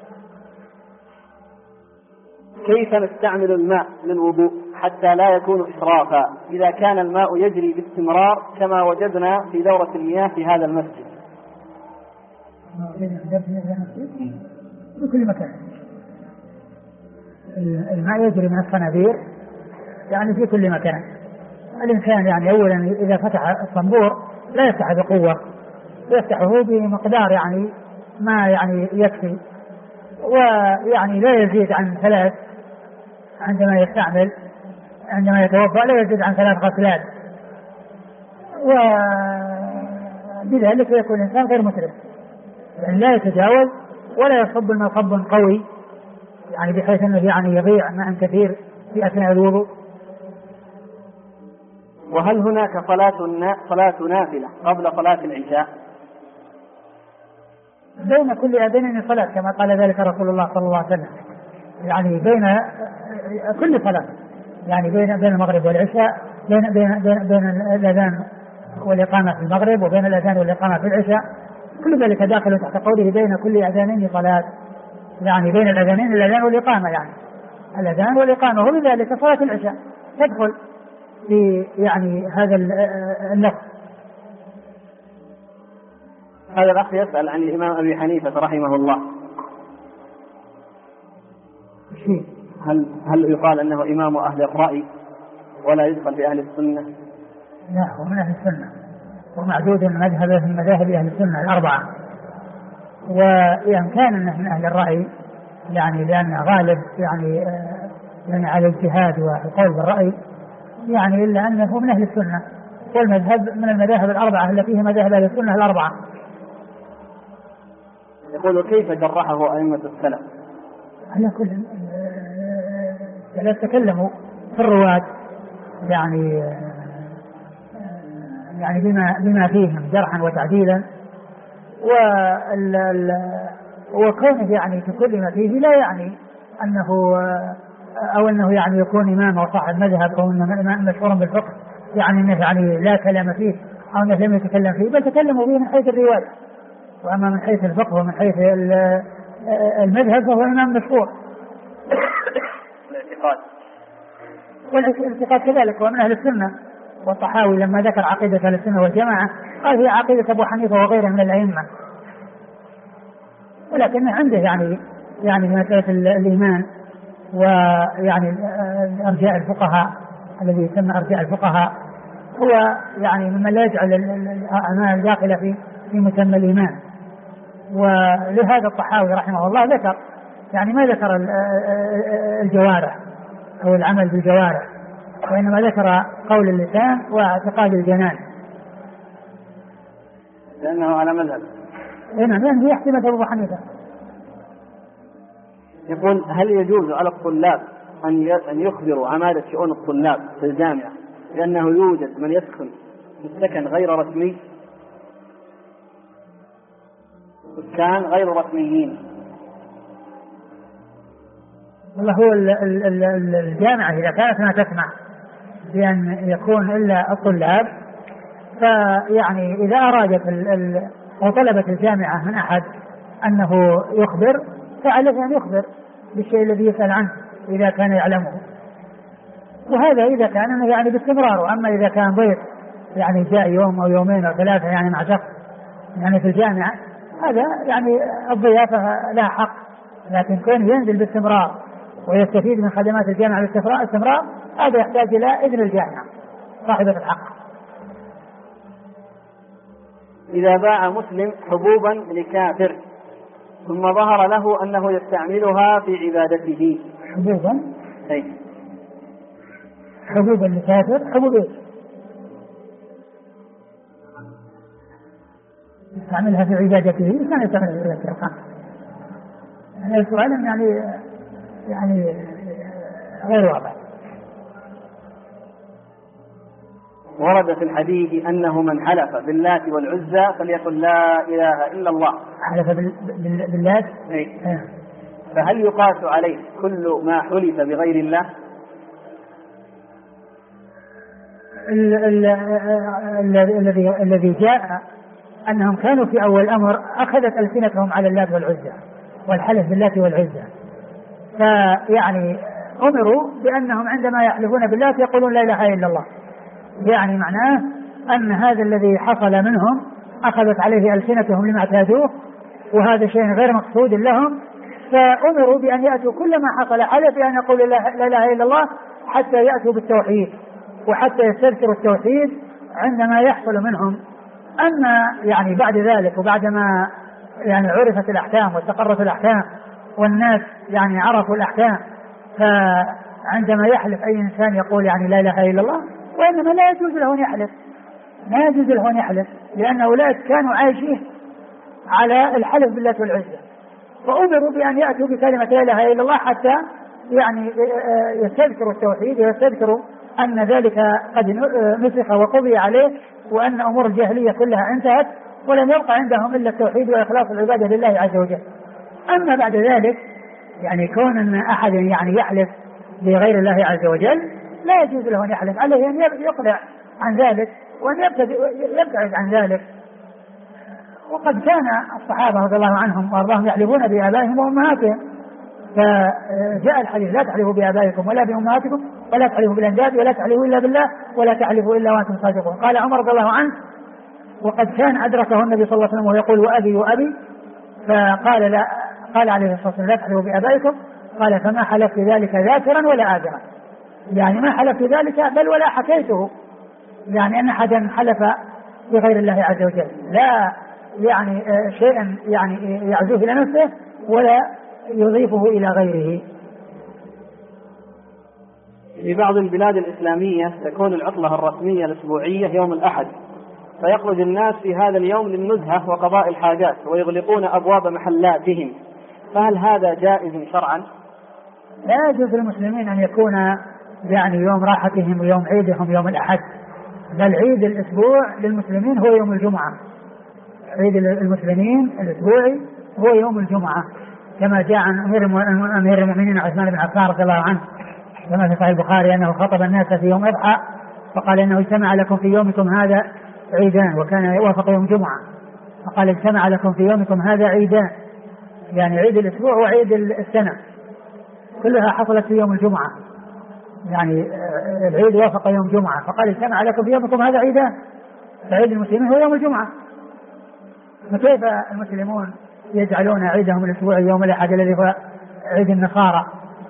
كيف نستعمل الماء للوضوء حتى لا يكون إسرافا إذا كان الماء يجري باستمرار كما وجدنا في دورة المياه في هذا المسجد؟ في كل مكان الماء يجري من الصنابير، يعني في كل مكان. الإنسان يعني أولا إذا فتح الصنبور لا يفتح بقوة، يفتحه بمقدار يعني ما يعني يكفي، ويعني لا يزيد عن 3 عندما يستعمل، عندما يتوضأ لا يزيد عن 3 غسلات، وبذلك يكون الإنسان غير مسرف، يعني لا يتجاوز ولا يصب الماء صب قوي يعني بحيث أنه يعني يضيع ماء كثير في أثناء الوضوء. وهل هناك صلاة نافلة قبل صلاة العشاء؟ بين كل أذان صلاة كما قال ذلك رسول الله صلى الله عليه وسلم، يعني بين كل صلاة، يعني بين المغرب والعشاء، بين الأذان والإقامة في المغرب وبين الأذان والإقامة في العشاء، كل ذلك داخل تحت قوله بين كل أذانين صلاة، يعني بين الأذانين الأذان والإقامة، يعني الأذان والإقامة، وبذلك صلاة العشاء تدخل في يعني هذا اللفظ. هذا الأخ يسأل عن الإمام أبي حنيفة رحمه الله، هل يقال أنه إمام أهل الرأي ولا يدخل في أهل السنة؟ لا، هو من أهل السنة ومعدود مذهبه من مذاهب أهل السنة 4، وإن كان أنه من أهل الرأي يعني لأن غالب يعني على الاجتهاد والقول بالرأي، يعني إلا أنه من أهل السنة، والمذهب من المذاهب 4 التي هي مذاهب أهل السنة 4. يقول: كيف جرحه أئمة السلف؟ على كل تكلموا في الرواة يعني بما فيهم جرحا وتعديلا، وكونه يعني تكلم فيه لا يعني أنه يعني يكون إمام أو صاحب مذهب أو أنه إمام مشهور بالفقه، يعني أنه يعني لا كلام فيه أو أنه لم يتكلم فيه، بل تكلموا فيه من حيث الرواية، وأما من حيث الفقه ومن حيث المذهب فهو إمام مشهور. والاعتقاد كذلك ومن أهل السنة. والطحاوي لما ذكر عقيدة أهل السنة والجماعة قال هي عقيدة أبو حنيفة وغيره من الأئمة، ولكن عنده يعني مسألة الإيمان ويعني أرجاء الفقهاء الذي يسمى أرجاء الفقهاء هو يعني مما لا يجعل الأعمال داخلة في مسمى الإيمان. ولهذا الطحاوي رحمه الله ذكر يعني ما ذكر الجوارح أو العمل بالجوارح، وإنما ذكر قول اللسان واعتقاد الجنان. لأنه على مذهب. نعم يعني يحكي مذهب أبو حنيفة. يقول هل يجوز على الطلاب أن يخبروا عمادة شؤون الطلاب في الجامعة لأنه يوجد من يسكن مسكن غير رسمي، سكان غير رسميين؟ والله هو الجامعة إذا كانت ما تسمح بأن يكون إلا الطلاب، فيعني إذا أرادت أو طلبت الجامعة من أحد أنه يخبر فعليه أن يخبر بالشيء الذي يسأل عنه إذا كان يعلمه، وهذا إذا كان يعني باستمرار. أما إذا كان ضيف يعني جاء يوم أو يومين أو ثلاثة يعني مع شخص يعني في الجامعة، هذا يعني الضيافة لا حق، لكن كون ينزل باستمرار ويستفيد من خدمات الجامعة باستمرار هذا يحتاج إلى إذن الجامعة صاحبة الحق. إذا باع مسلم حبوبا لكافر ثم ظهر له أنه يستعملها في عبادته. حبوبا؟ أي حبوبا لكافر، حبوب إيش؟ يستعملها في عبادته، كان يستعملها في عبادته. يعني السؤال يعني غير واضح. ورد في الحديث أنه من حلف باللات والعزى فليقل لا إله إلا الله. حلف باللات؟ فهل يقاس عليه كل ما حلف بغير الله؟ الذي جاء أنهم كانوا في أول الأمر أخذت ألسنتهم على اللات والعزى والحلف باللات والعزى، فيعني أمروا بأنهم عندما يحلفون باللات يقولون لا إله إلا الله، يعني معناه أن هذا الذي حصل منهم أخذت عليه ألسنتهم لما اعتادوه، وهذا شيء غير مقصود لهم، فأمروا بأن يأتوا كل ما حصل حلف بأن يقول لا إله إلا الله حتى يأتوا بالتوحيد وحتى يستذكروا التوحيد عندما يحصل منهم. أما يعني بعد ذلك وبعدما يعني عرفت الأحكام واستقرت الأحكام والناس يعني عرفوا الأحكام، فعندما يحلف أي إنسان يقول يعني لا إله إلا الله، وإنما لا يجوز له أن يحلف، لا يجوز له أن يحلف، لأن أولئك كانوا عايشين على الحلف بالله والعزة، فأمروا بأن يأتوا بكلمة لا إله إلا الله حتى يعني يستذكروا التوحيد ويستذكروا أن ذلك قد نسخ وقضي عليه، وأن أمور الجاهلية كلها انتهت ولم يبقى عندهم إلا التوحيد وإخلاص العبادة لله عز وجل. أما بعد ذلك يعني كون أن أحد يعني يحلف بغير الله عز وجل لا يجوز له أن يحلف، عليه أن يقلع عن ذلك وأن يبتعد عن ذلك. وقد كان الصحابة رضي الله عنهم وارضاهم يحلفون بآبائهم وأمهاتهم، فجاء الحديث لا تحلفوا بآبائكم ولا بأمهاتكم ولا تحلفوا بالأنداد ولا تحلفوا إلا بالله ولا تحلفوا إلا وأنتم صادقون. قال عمر رضي الله عنه وقد كان أدركه النبي صلى الله عليه وسلم ويقول وأبي وأبي، فقال لا، قال عليه الصلاة والسلام لا تحلفوا بآبائكم، قال فما حلفت ذلك ذاكرا ولا آجرا، يعني ما حلفت ذلك بل ولا حكيته، يعني أن أحدا حلف بغير الله عز وجل لا يعني شيئا يعني يعزوه إلى نفسه ولا يضيفه إلى غيره. في بعض البلاد الإسلامية تكون العطلة الرسمية الأسبوعية يوم الأحد، فيخرج الناس في هذا اليوم للنزهة وقضاء الحاجات ويغلقون أبواب محلاتهم، فهل هذا جائز شرعا؟ لا يجوز للمسلمين أن يكون يعني يوم راحتهم ويوم عيدهم يوم الأحد، بل عيد الأسبوع للمسلمين هو يوم الجمعة، عيد المسلمين الأسبوعي هو يوم الجمعة، كما جاء عن أمير المؤمنين عثمان بن عفان رضي الله عنه كما في صحيح البخاري أنه خطب الناس في يوم أضحى فقال إنه اجتمع لكم في يومكم هذا عيدان، وكان يوافق يوم جمعة، فقال اجتمع لكم في يومكم هذا عيدان، يعني عيد الأسبوع وعيد السنة كلها حصلت في يوم الجمعة، يعني العيد وافق يوم جمعة، فقال اجتمع لكم في يومكم هذا عيدان، فعيد المسلمين هو يوم الجمعة، فكيف المسلمون يجعلون عيدهم الأسبوعي يوم الأحد الذي هو عيد النصارى؟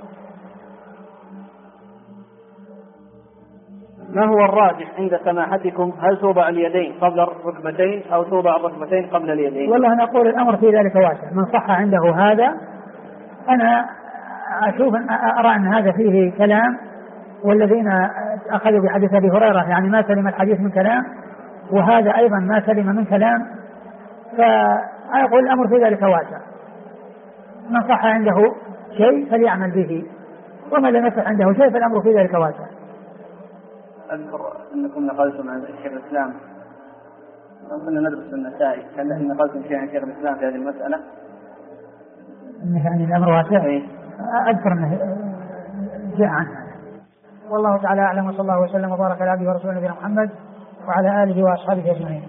ما هو الراجح عند سماحتكم، هل توضع اليدين قبل الركبتين أو توضع الركبتين قبل اليدين؟ والله نقول الأمر في ذلك واسع، من صح عنده هذا أنا أشوف أرى أن هذا فيه كلام، والذين أخذوا بحديث أبي هريرة يعني ما سلم الحديث من كلام، وهذا أيضا ما سلم من كلام، فأقول الأمر في ذلك واسع، من صح عنده شيء فليعمل به، ومن لم يصح عنده شيء فالأمر في ذلك واسع. أذكر أنكم نقلتم عن شيخ الإسلام، كنا ندرس النسائي، كان نقلتم شيئا عن شيخ الإسلام في هذه المسألة؟ يعني الأمر واسع. أذكر أنه جاء عنه. والله تعالى أعلم، وصلى الله وسلم وبارك على عبده ورسوله نبينا محمد وعلى آله وأصحابه أجمعين.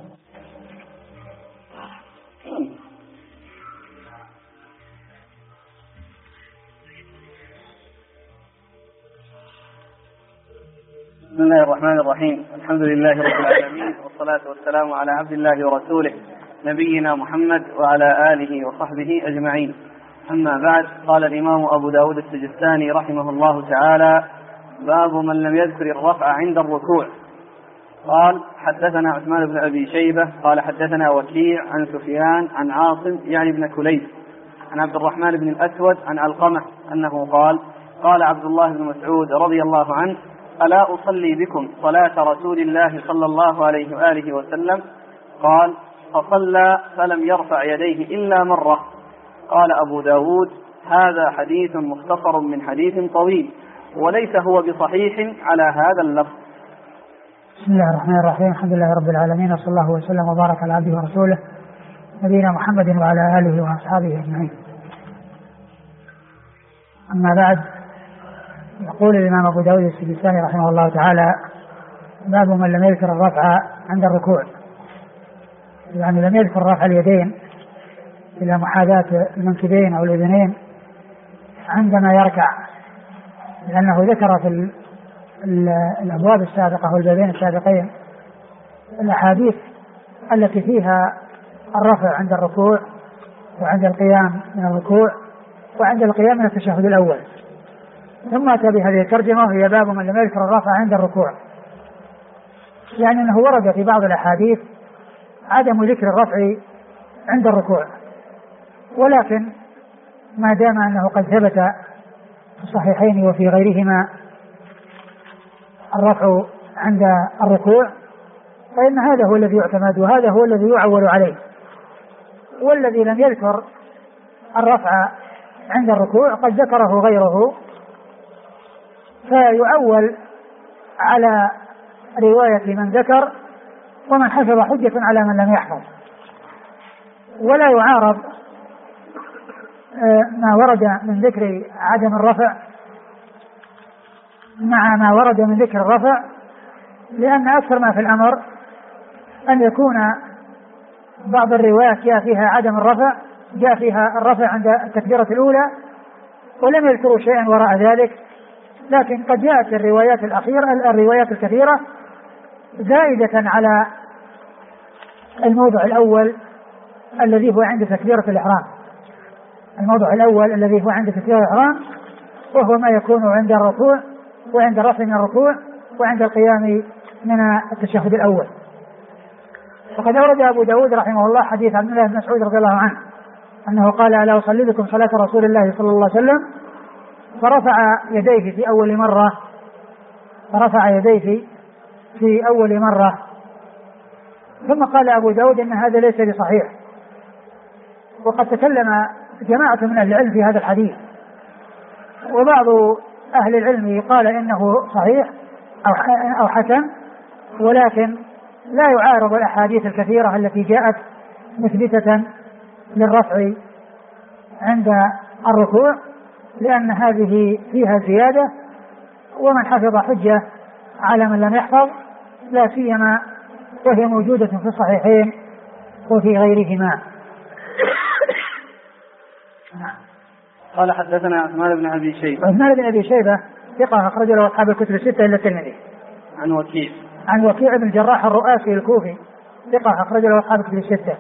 بسم الله الرحمن الرحيم، الحمد لله رب العالمين، والصلاة والسلام على عبد الله ورسوله نبينا محمد وعلى آله وصحبه أجمعين. أما بعد، قال الإمام أبو داود السجستاني رحمه الله تعالى: باب من لم يذكر الرفع عند الركوع. قال: حدثنا عثمان بن أبي شيبة قال حدثنا وكيع عن سفيان عن عاصم يعني بن كليب عن عبد الرحمن بن الأسود عن علقمة أنه قال: قال عبد الله بن مسعود رضي الله عنه: ألا أصلي بكم صلاة رسول الله صلى الله عليه وآله وسلم؟ قال: فصلى فلم يرفع يديه إلا مرة. قال أبو داود: هذا حديث مختصر من حديث طويل، وليس هو بصحيح على هذا اللفظ. بسم الله الرحمن الرحيم، الحمد لله رب العالمين، وصلى الله وسلم وبارك على عبده ورسوله نبينا محمد وعلى آله وأصحابه أجمعين. أما بعد، يقول الإمام أبو داود السجستاني رحمه الله تعالى: باب من لم يذكر الرفع عند الركوع، يعني لم يذكر رفع اليدين إلى محاذاة المنكبين أو الأذنين عندما يركع، لأنه ذكر في الأبواب السابقة والبابين السابقين الأحاديث التي فيها الرفع عند الركوع وعند القيام من الركوع وعند القيام من التشهد الأول، ثم أتى بهذه الترجمة وهي باب من لم يذكر الرفع عند الركوع، يعني أنه ورد في بعض الأحاديث عدم ذكر الرفع عند الركوع، ولكن ما دام أنه قد ثبت في الصحيحين وفي غيرهما الرفع عند الركوع فإن هذا هو الذي يعتمد وهذا هو الذي يعول عليه. والذي لم يذكر الرفع عند الركوع قد ذكره غيره، فيعول على رواية من ذكر، ومن حفظ حجة على من لم يحفظ، ولا يعارض ما ورد من ذكر عدم الرفع مع ما ورد من ذكر الرفع، لأن أكثر ما في الأمر أن يكون بعض الروايات جاء فيها عدم الرفع، جاء فيها الرفع عند التكبيرة الأولى ولم يذكروا شيئا وراء ذلك، لكن قد جاءت الروايات الكثيرة زائدة على الموضع الأول الذي هو عند تكبيرة الإحرام، الموضع الأول الذي هو عند تكبيرة الإحرام، وهو ما يكون عند الركوع وعند الرفع من الركوع وعند القيام من التشهد الأول. وقد أورد أبو داود رحمه الله حديث عبد الله بن مسعود رضي الله عنه أنه قال: ألا أصلي بكم صلاة رسول الله صلى الله عليه وسلم؟ فرفع يديه في أول مرة، ثم قال أبو داود إن هذا ليس بصحيح. وقد تكلم جماعة من أهل العلم في هذا الحديث، وبعض أهل العلم قال إنه صحيح أو حسن، ولكن لا يعارض الأحاديث الكثيرة التي جاءت مثبتة للرفع عند الركوع، لأن هذه فيها زيادة، ومن حفظ حجة على من لم يحفظ، لا سيما وهي موجودة في الصحيحين وفي غيرهما. قال: حدثنا عثمان بن أبي شيبة ثقة أخرج له أصحاب الكتب الستة إلا الترمذي. عن وكيع بن الجراح الرؤاسي الكوفي ثقة أخرج له أصحاب الكتب الستة.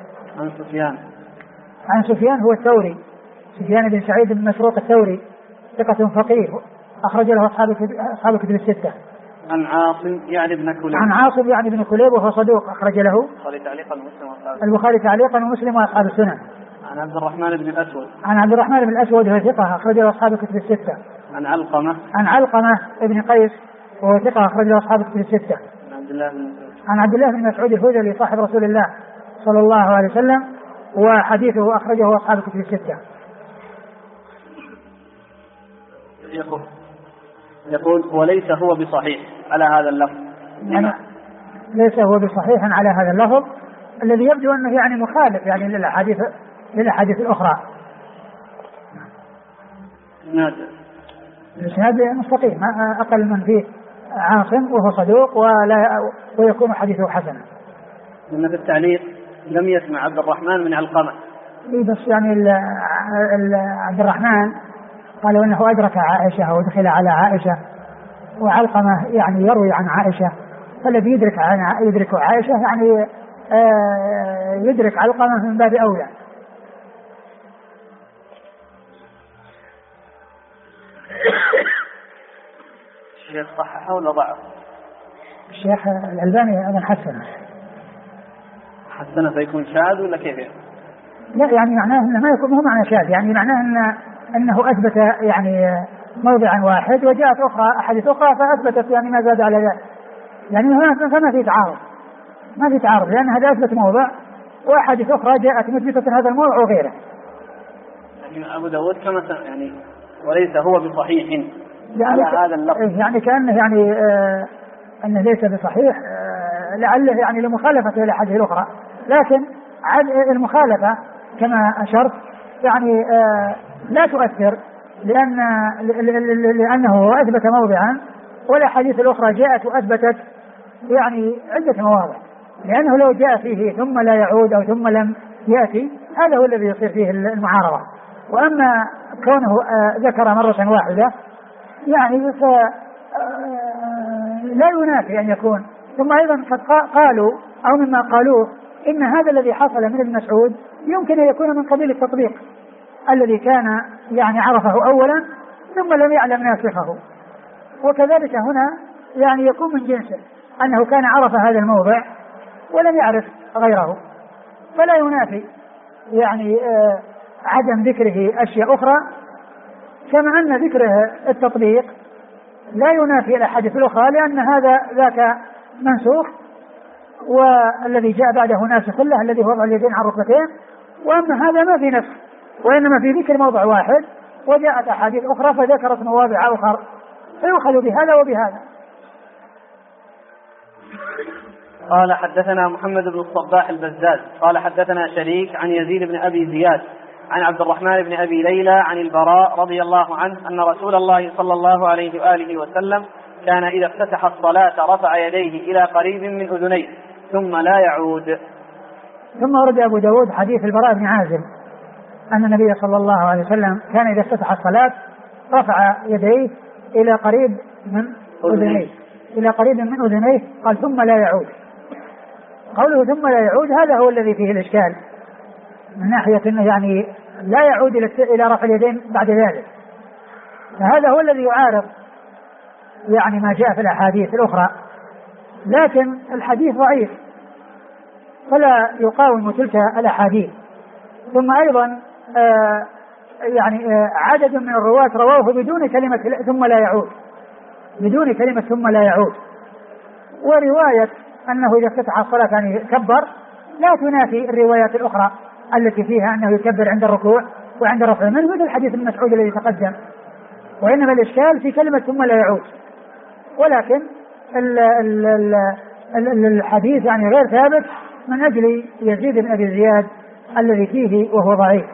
عن سفيان هو الثوري، سفيان بن سعيد بن مسروق الثوري ثقة فقيه أخرج له أصحاب الكتب الستة. عن عاصم يعني بن كليب وهو صدوق أخرج له البخاري تعليقا ومسلم وأصحاب السنن. عن عبد الرحمن بن الأسود وهو ثقة أخرج له أصحاب الكتب الستة. عن علقمة بن قيس وهو ثقة أخرج له أصحاب الكتب الستة. عن عبد الله بن مسعود الهذلي صاحب رسول الله صلى الله عليه وسلم وحديثه أخرجه أصحاب الكتب الستة. يقول وليس هو بصحيح على هذا اللفظ. يعني ليس هو بصحيح على هذا اللفظ الذي يبدو أنه يعني مخالف يعني للأحاديث الأخرى. الإسناد مستقيم، أقل من فيه عاصم وهو صدوق ويكون حديثه حسنا. لأن في التعليق لم يسمع عبد الرحمن من علقمة. بس يعني عبد الرحمن قالوا أنه أدرك عائشة ودخل على عائشة، وعلقمة يعني يروي عن عائشة، فالذي يدرك عائشة يعني يدرك علقمة من باب أولى. الشيخ صححه ولا ضعف؟ الشيخ الألباني أيضا حسنه فيكون شاذ ولا كيف؟ لا يعني معناه انه ما يكون، هو معنى شاذ، يعني معناه انه اثبت يعني موضعا واحد وجاءت احاديث اخرى فاثبتت يعني ما زاد على ذلك، يعني فما في تعارض، ما في تعارض، لان هذا اثبت موضع واحاديث اخرى جاءت مثبتة هذا الموضع وغيره. يعني ابو داود كما يعني وليس هو بصحيح على هذا اللفظ، يعني كانه يعني انه ليس بصحيح لعله يعني لمخالفته للاحاديث الاخرى، لكن المخالفة كما أشرت يعني لا تؤثر، لأنه أثبت موضعا والأحاديث الأخرى جاءت وأثبتت يعني عدة مواضع، لأنه لو جاء فيه ثم لا يعود أو ثم لم يأتي هذا هو الذي يصير فيه المعارضة. وأما كونه ذكر مرة واحدة يعني لا ينافي أن يكون. ثم أيضا قد قالوا أو مما قالوه إن هذا الذي حصل من ابن مسعود يمكن أن يكون من قبيل التطبيق الذي كان يعني عرفه أولا ثم لم يعلم ناسخه، وكذلك هنا يعني يكون من جنسه أنه كان عرف هذا الموضع ولم يعرف غيره، فلا ينافي يعني عدم ذكره أشياء أخرى، كما أن ذكره التطبيق لا ينافي الأحاديث الأخرى، لأن هذا ذاك منسوخ والذي جاء بعده ناسخ له الذي هو وضع اليدين على الركبتين، واما هذا ما في نسخ وانما في ذكر موضع واحد وجاءت احاديث اخرى فذكرت مواضع اخرى فيؤخذ بهذا وبهذا. قال حدثنا محمد بن الصباح البزاز قال حدثنا شريك عن يزيد بن ابي زياد عن عبد الرحمن بن ابي ليلى عن البراء رضي الله عنه ان رسول الله صلى الله عليه واله وسلم كان إذا افتتح الصلاة رفع يديه إلى قريب من أذنيه ثم لا يعود. ثم ورد أبو داود حديث البراء بن عازب أن النبي صلى الله عليه وسلم كان إذا افتتح الصلاة رفع يديه إلى قريب من أذنيه قال ثم لا يعود. قوله ثم لا يعود هذا هو الذي فيه الإشكال من ناحية أنه يعني لا يعود إلى رفع اليدين بعد ذلك، فهذا هو الذي يعارض يعني ما جاء في الأحاديث الأخرى، لكن الحديث ضعيف فلا يقاوم تلك الأحاديث. ثم أيضا يعني عدد من الرواة رواه بدون كلمة ثم لا يعود، بدون كلمة ثم لا يعود، ورواية أنه إذا افتتح الصلاة يعني كبر لا تنافي الروايات الأخرى التي فيها أنه يكبر عند الركوع وعند رفع منه مثل حديث ابن مسعود الذي تقدم، وإنما الإشكال في كلمة ثم لا يعود. ولكن الحديث يعني غير ثابت من أجل يزيد بن أبي زياد الذي فيه وهو ضعيف.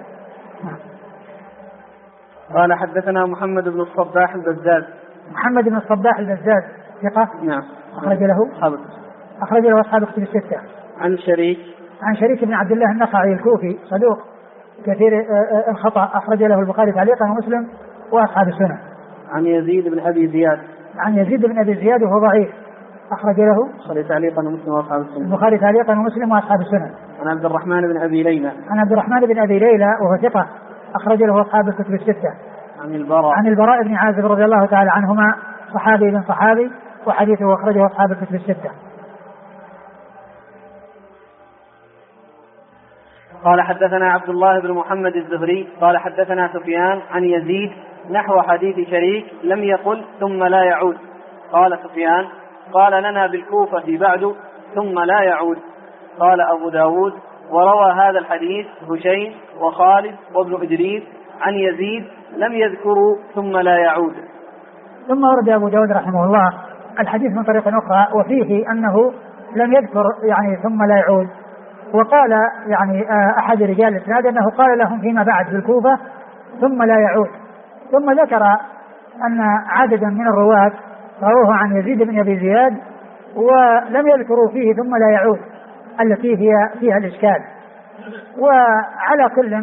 قال حدثنا محمد بن الصباح البزاز. محمد بن الصباح البزاز ثقة. نعم. أخرج له أصحاب الكتب الستة. عن شريك بن عبد الله النخعي الكوفي صدوق كثير الخطأ، أخرج له البخاري تعليقا ومسلم وأصحاب السنة. عن يزيد بن أبي زياد وهو ضعيف، أخرج له البخاري تعليقا ومسلم وأصحاب السنة. عن عبد الرحمن بن أبي ليلى وهو ثقة، أخرج له أصحاب الكتب الستة. عن البراء بن عازب رضي الله تعالى عنهما صحابي بن صحابي وحديثه أخرجه أصحاب الكتب الستة. قال حدثنا عبد الله بن محمد الزهري قال حدثنا سفيان عن يزيد نحو حديث شريك لم يقل ثم لا يعود. قال سفيان قال لنا بالكوفة بعد ثم لا يعود. قال أبو داود وروى هذا الحديث هشيم وخالد وابن إدريس عن يزيد لم يذكروا ثم لا يعود. ثم ورد أبو داود رحمه الله الحديث من طريق أخرى وفيه أنه لم يذكر يعني ثم لا يعود، وقال يعني أحد رجال الإسناد أنه قال لهم فيما بعد في الكوفة ثم لا يعود، ثم ذكر أن عددا من الرواة رووه عن يزيد بن أبي زياد ولم يذكروا فيه ثم لا يعود التي هي فيها الإشكال. وعلى كل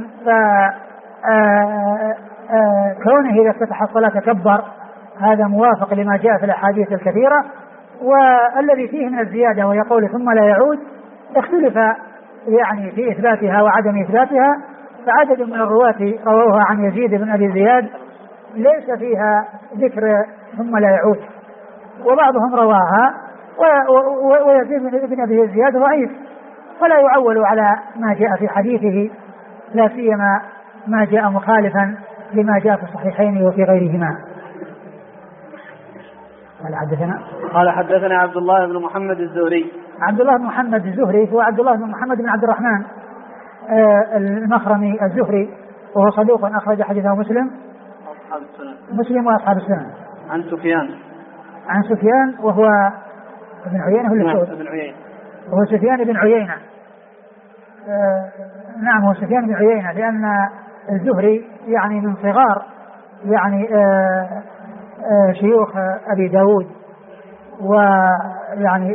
كونه إذا افتتح الصلاة كبر هذا موافق لما جاء في الأحاديث الكثيرة، والذي فيه من الزيادة ويقول ثم لا يعود اختلف يعني في إثباتها وعدم إثباتها، فعدد من الرواة رووها عن يزيد بن أبي زياد ليس فيها ذكر ثم لا يعود، وبعضهم رواها ويزيد بن أبي زياد ضعيف فلا يعول على ما جاء في حديثه، لا سيما ما جاء مخالفا لما جاء في الصحيحين وفي غيرهما. قال حدثنا عبد الله بن محمد الزهري. عبد الله بن محمد الزهري هو عبد الله بن محمد بن عبد الرحمن المخرمي الزهري، وهو صدوق أخرج حديثه مسلم وأصحاب السنن. عن سفيان وهو ابن عيينة وهو سفيان بن عيينة. نعم هو سفيان بن عيينة، لأن الزهري يعني من صغار يعني شيوخ أبي داود، ويعني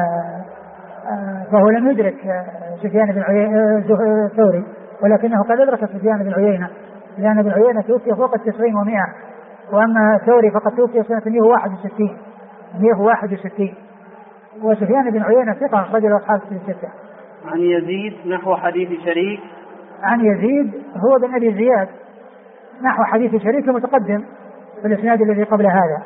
فهو لم يدرك سفيان بن عيينة الثوري، ولكنه قد أدرك سفيان بن عيينة، لأن ابن عيينة توفي فوق 90 و100، وأما الثوري فقد توفي سنة 161. وسفيان بن عيينة ثقة أخرج له أصحاب الكتب الستة. عن يزيد نحو حديث شريك. عن يزيد هو بن أبي زياد نحو حديث شريك المتقدم في الإسناد الذي قبل هذا.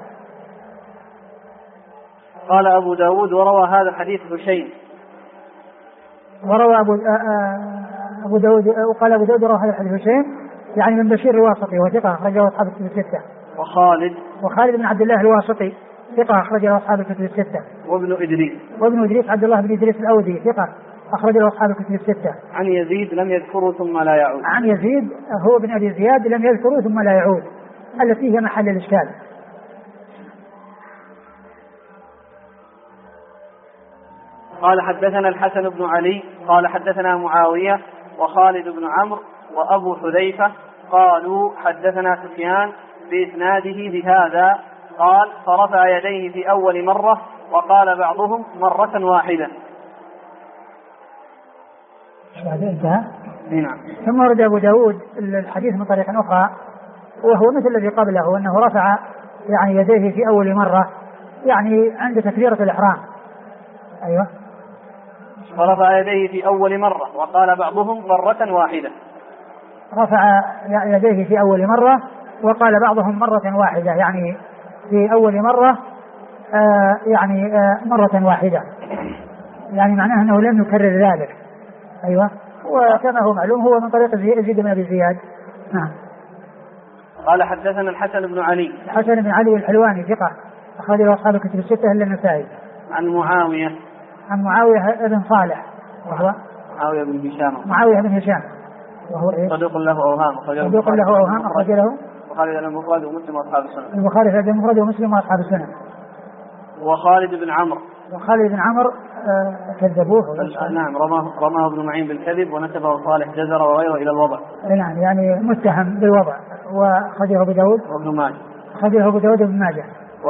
قال أبو داود وروى هذا الحديث هشيم. وروى أبو داود وقال أبو داود وروى هذا الحديث هشيم يعني من بشير الواسطي وثقة أخرجه أصحاب الكتب الستة. وخالد بن عبد الله الواسطي ثقة أخرجه أصحاب الكتب الستة. وابن إدريس عبد الله بن إدريس الأودي ثقة أخرجه أصحاب الكتب الستة. عن يزيد لم يذكروا ثم لا يعود. عن يزيد هو بن أبي زياد لم يذكروا ثم لا يعود التي هي محل الإشكال. قال حدثنا الحسن بن علي قال حدثنا معاوية وخالد بن عمرو وأبو حذيفة قالوا حدثنا سفيان بإسناده بهذا قال فرفع يديه في أول مرة وقال بعضهم مرة واحدة. نعم. ثم ورد أبو داود الحديث من طريق أخرى وهو مثل الذي قبله، أنه رفع يعني يديه في أول مرة يعني عند تكبيرة الإحرام. أيوة. فرفع يديه في أول مرة وقال بعضهم مرة واحدة. رفع يديه في أول مرة وقال بعضهم مرة واحدة، يعني في أول مرة مرة واحدة، يعني معناه أنه لم يكرر ذلك. أيوة. وكما هو معلوم هو من طريق يزيد بن أبي زياد. نعم. قال حدثنا الحسن بن علي. الحسن بن علي الحلواني ثقة أخرج له أصحاب الكتب الستة إلا النسائي. عن معاوية بن صالح وهو معاوية بن هشام وهو صدوق له أوهام أخرج له البخاري في المفرد ومسلم وأصحاب السنن. البخاري في المفرد ومسلم وأصحاب السنن. وخالد بن عمرو كذبوه. نعم رماه ابن معين بالكذب ونسبه صالح جزر وغيره إلى الوضع. نعم يعني متهم بالوضع. وخرجه أبو داود وابن ماجه.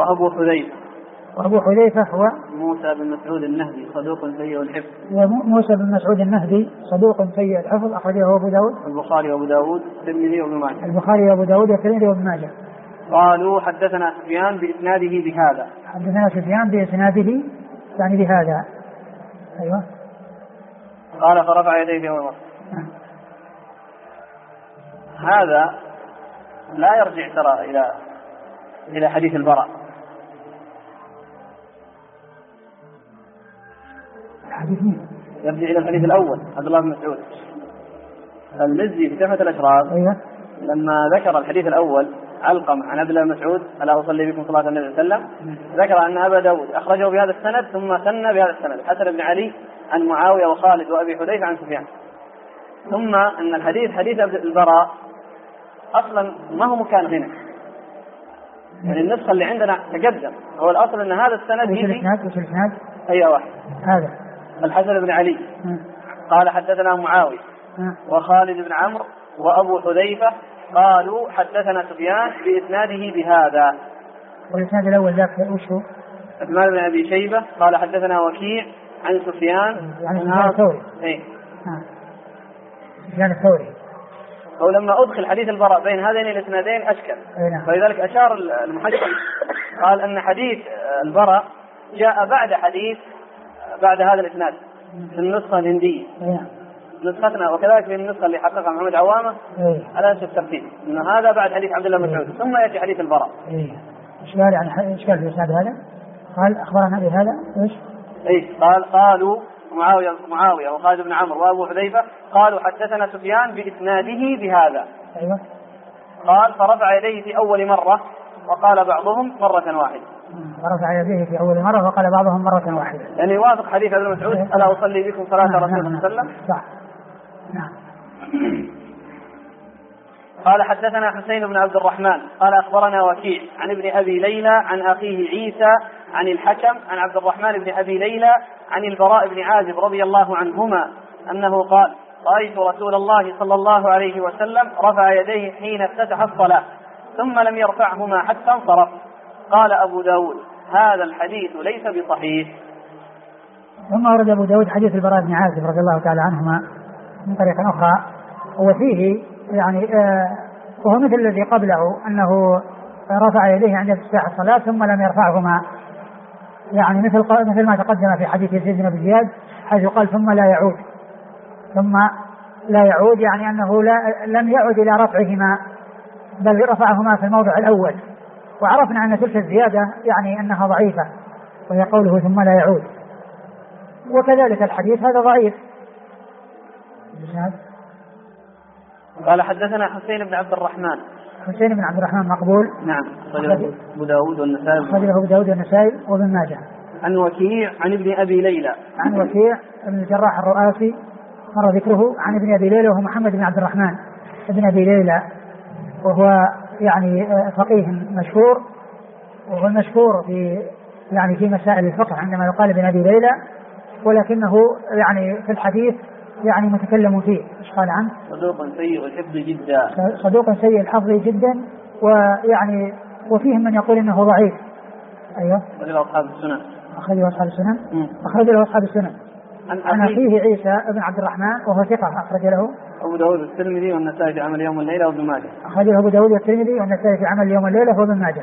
وأبو حذيفة هو موسى بن مسعود النهدي صدوق سيء الحفظ. موسى بن مسعود النهدي صدوق سيء الحفظ أخرجه أبو داود. البخاري وأبو داود والترمذي وابن ماجه. البخاري وأبو داود والترمذي وابن ماجه. قالوا حدثنا سفيان بإسناده بهذا. يعني بهذا. أيوة. قال فرفع يديه في أول مرة. هذا لا يرجع ترى إلى حديث البراء. يرجع إلى الحديث الأول عبد الله بن مسعود. المزي في تحفة الأشراف أيوة. لما ذكر الحديث الأول علقم عن عبد الله بن مسعود ألا أصلي بكم صلاة النبي صلى الله عليه وسلم، ذكر أن أبا داود أخرجه بهذا السند ثم سن بهذا السند الحسن بن علي عن معاوية وخالد وأبي حذيفة عن سفيان. ثم أن الحديث حديث البراء أصلا ما هو مكان هنا، يعني النسخة اللي عندنا تقدم، هو الأصل أن هذا السند يجي أي واحد. هذا الحسن بن علي قال حدثنا معاوية وخالد بن عمرو وأبو حذيفة قالوا حدثنا سفيان بإسناده بهذا. والإسناد الأول ذاك وش هو؟ عثمان بن أبي شيبة قال حدثنا وكيع عن سفيان يعني سفيان الثوري. سفيان الثوري. أو لما أدخل حديث البراء بين هذين الإسنادين أشكل، فلذلك أشار المحدث قال أن حديث البراء جاء بعد هذا الإسناد في النسخة الهندية نسختنا، وكذلك في النسخة اللي حققها محمد عوامة على نفس الترتيب، إن هذا بعد حديث عبد الله مسعود ثم يأتي حديث البراء. إشكال يعني إشكال في الإسناد هذا. قال أخبرنا بهذا إيش؟ قالوا معاوية وخالد بن عمرو وأبو حذيفة قالوا حدثنا سفيان بإسناده بهذا. أيوة. قال فرفع يديه في أول مرة وقال بعضهم مرة واحدة. فرفع يديه في أول مرة وقال بعضهم مرة واحدة. يعني يوافق حديث ابن مسعود ألا أصلي بكم صلاة رسول الله صلى الله عليه وسلم. صح. نعم. قال حدثنا حسين بن عبد الرحمن قال أخبرنا وكيع عن ابن أبي ليلى عن أخيه عيسى عن الحكم عن عبد الرحمن بن أبي ليلى عن البراء بن عازب رضي الله عنهما أنه قال رأيت رسول الله صلى الله عليه وسلم رفع يديه حين افتتح الصلاة ثم لم يرفعهما حتى انصرف. قال أبو داود هذا الحديث ليس بصحيح. ثم ورد أبو داود حديث البراء بن عازب رضي الله تعالى عنهما من طريق أخرى، وفيه يعني وهو مثل الذي قبله أنه رفع يديه عند افتتاح الصلاة ثم لم يرفعهما، يعني مثل ما تقدم في حديث يزيد بن زياد حيث قال ثم لا يعود يعني أنه لم يعد إلى رفعهما بل رفعهما في الموضع الأول، وعرفنا أن تلك الزيادة يعني أنها ضعيفة وهي قوله ثم لا يعود، وكذلك الحديث هذا ضعيف. قال حدثنا حسين بن عبد الرحمن. حسين بن عبد الرحمن مقبول. نعم. أبو داود والنسائي. أبو داود والنسائي وابن ماجه. عن وكيع عن ابن أبي ليلى. عن وكيع بن الجراح الرؤاسي مر ذكره عن ابن أبي ليلى وهو محمد بن عبد الرحمن ابن أبي ليلى، وهو يعني فقيه مشهور، وهو المشهور في مسائل الفقه عندما يقال ابن أبي ليلى، ولكنه يعني في الحديث يعني متكلم فيه. ايش قال عنه؟ صدوق سيء الحفظ جدا. صدوق سيء الحفظ جدا، ويعني وفيهم من يقول انه ضعيف. ايوه. أخرجه أصحاب السنن. أخرجه أصحاب السنن. عن أخيه عيسى بن عبد الرحمن وهو ثقة أخرج له أبو داود والترمذي والنسائي في عمل يوم الليلة وابن ماجه. أخرجه أبو داود والترمذي والنسائي في عمل يوم الليلة وابن ماجه.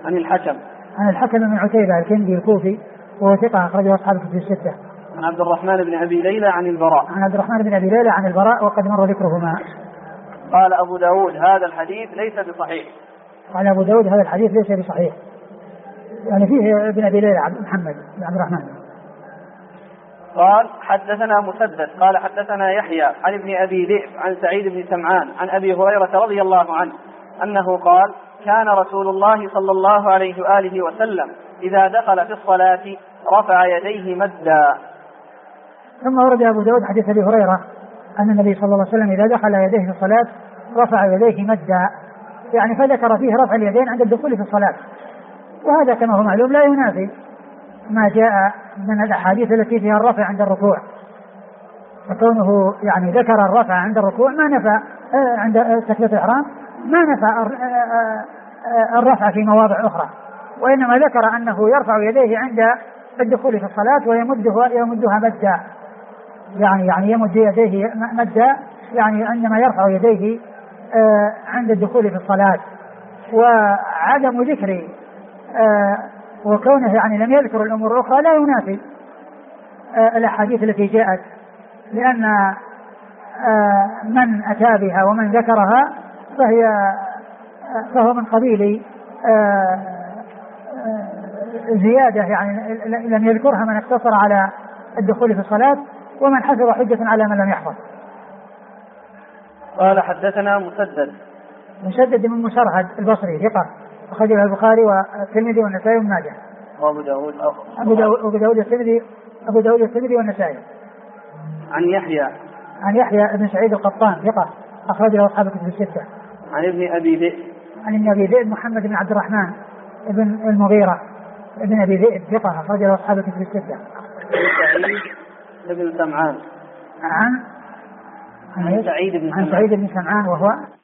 عن الحكم بن عتيبة الكندي الكوفي وهو ثقة أخرجه أصحاب الكتب الستة. عن عبد الرحمن بن أبي ليلى عن البراء وقد مر ذكرهما. قال أبو داود هذا الحديث ليس بصحيح. قال أبو داود هذا الحديث ليس بصحيح، يعني فيه ابن أبي ليلى محمد بن عبد الرحمن. قال حدثنا مسدد قال حدثنا يحيى عن ابن أبي ذئب عن سعيد بن سمعان عن أبي هريرة رضي الله عنه أنه قال كان رسول الله صلى الله عليه وآله وسلم إذا دخل في الصلاة رفع يديه مدا. ثم ورد أبو داود حديث أبي هريرة أن النبي صلى الله عليه وسلم إذا دخل يديه في الصلاة رفع يديه مدا، يعني فذكر فيه رفع اليدين عند الدخول في الصلاة، وهذا كما هو معلوم لا ينافي ما جاء من الأحاديث التي فيها الرفع عند الركوع، فكونه يعني ذكر الرفع عند الركوع ما نفى عند تكبيرة الإحرام ما نفى الرفع في مواضع أخرى، وإنما ذكر أنه يرفع يديه عند الدخول في الصلاة ويمدها مدا، يعني يمد يديه مدا يعني عندما يرفع يديه عند الدخول في الصلاة. وعدم ذكر وكونه يعني لم يذكر الأمور الأخرى لا ينافي الأحاديث التي جاءت، لأن من أتى بها ومن ذكرها فهو من قبيل زيادة، يعني لم يذكرها من اقتصر على الدخول في الصلاة، ومن حفظ حجة على من لم يحفظ. قال حدثنا مسدد من مسرهد البصري ثقة أخرجه البخاري والترمذي والنسائي وابن ماجه. وأبو داود أبو داود والترمذي والنسائي. عن عن يحيى بن سعيد القطان ثقة أخرج له أصحاب الكتب الستة. عن ابن أبي ذئب. عن ابن أبي ذئب محمد بن عبد الرحمن ابن المغيرة ابن أبي ذئب ثقة أخرج له أصحاب الكتب الستة. سعيد بن سمعان. عن سعيد بن سمعان وهو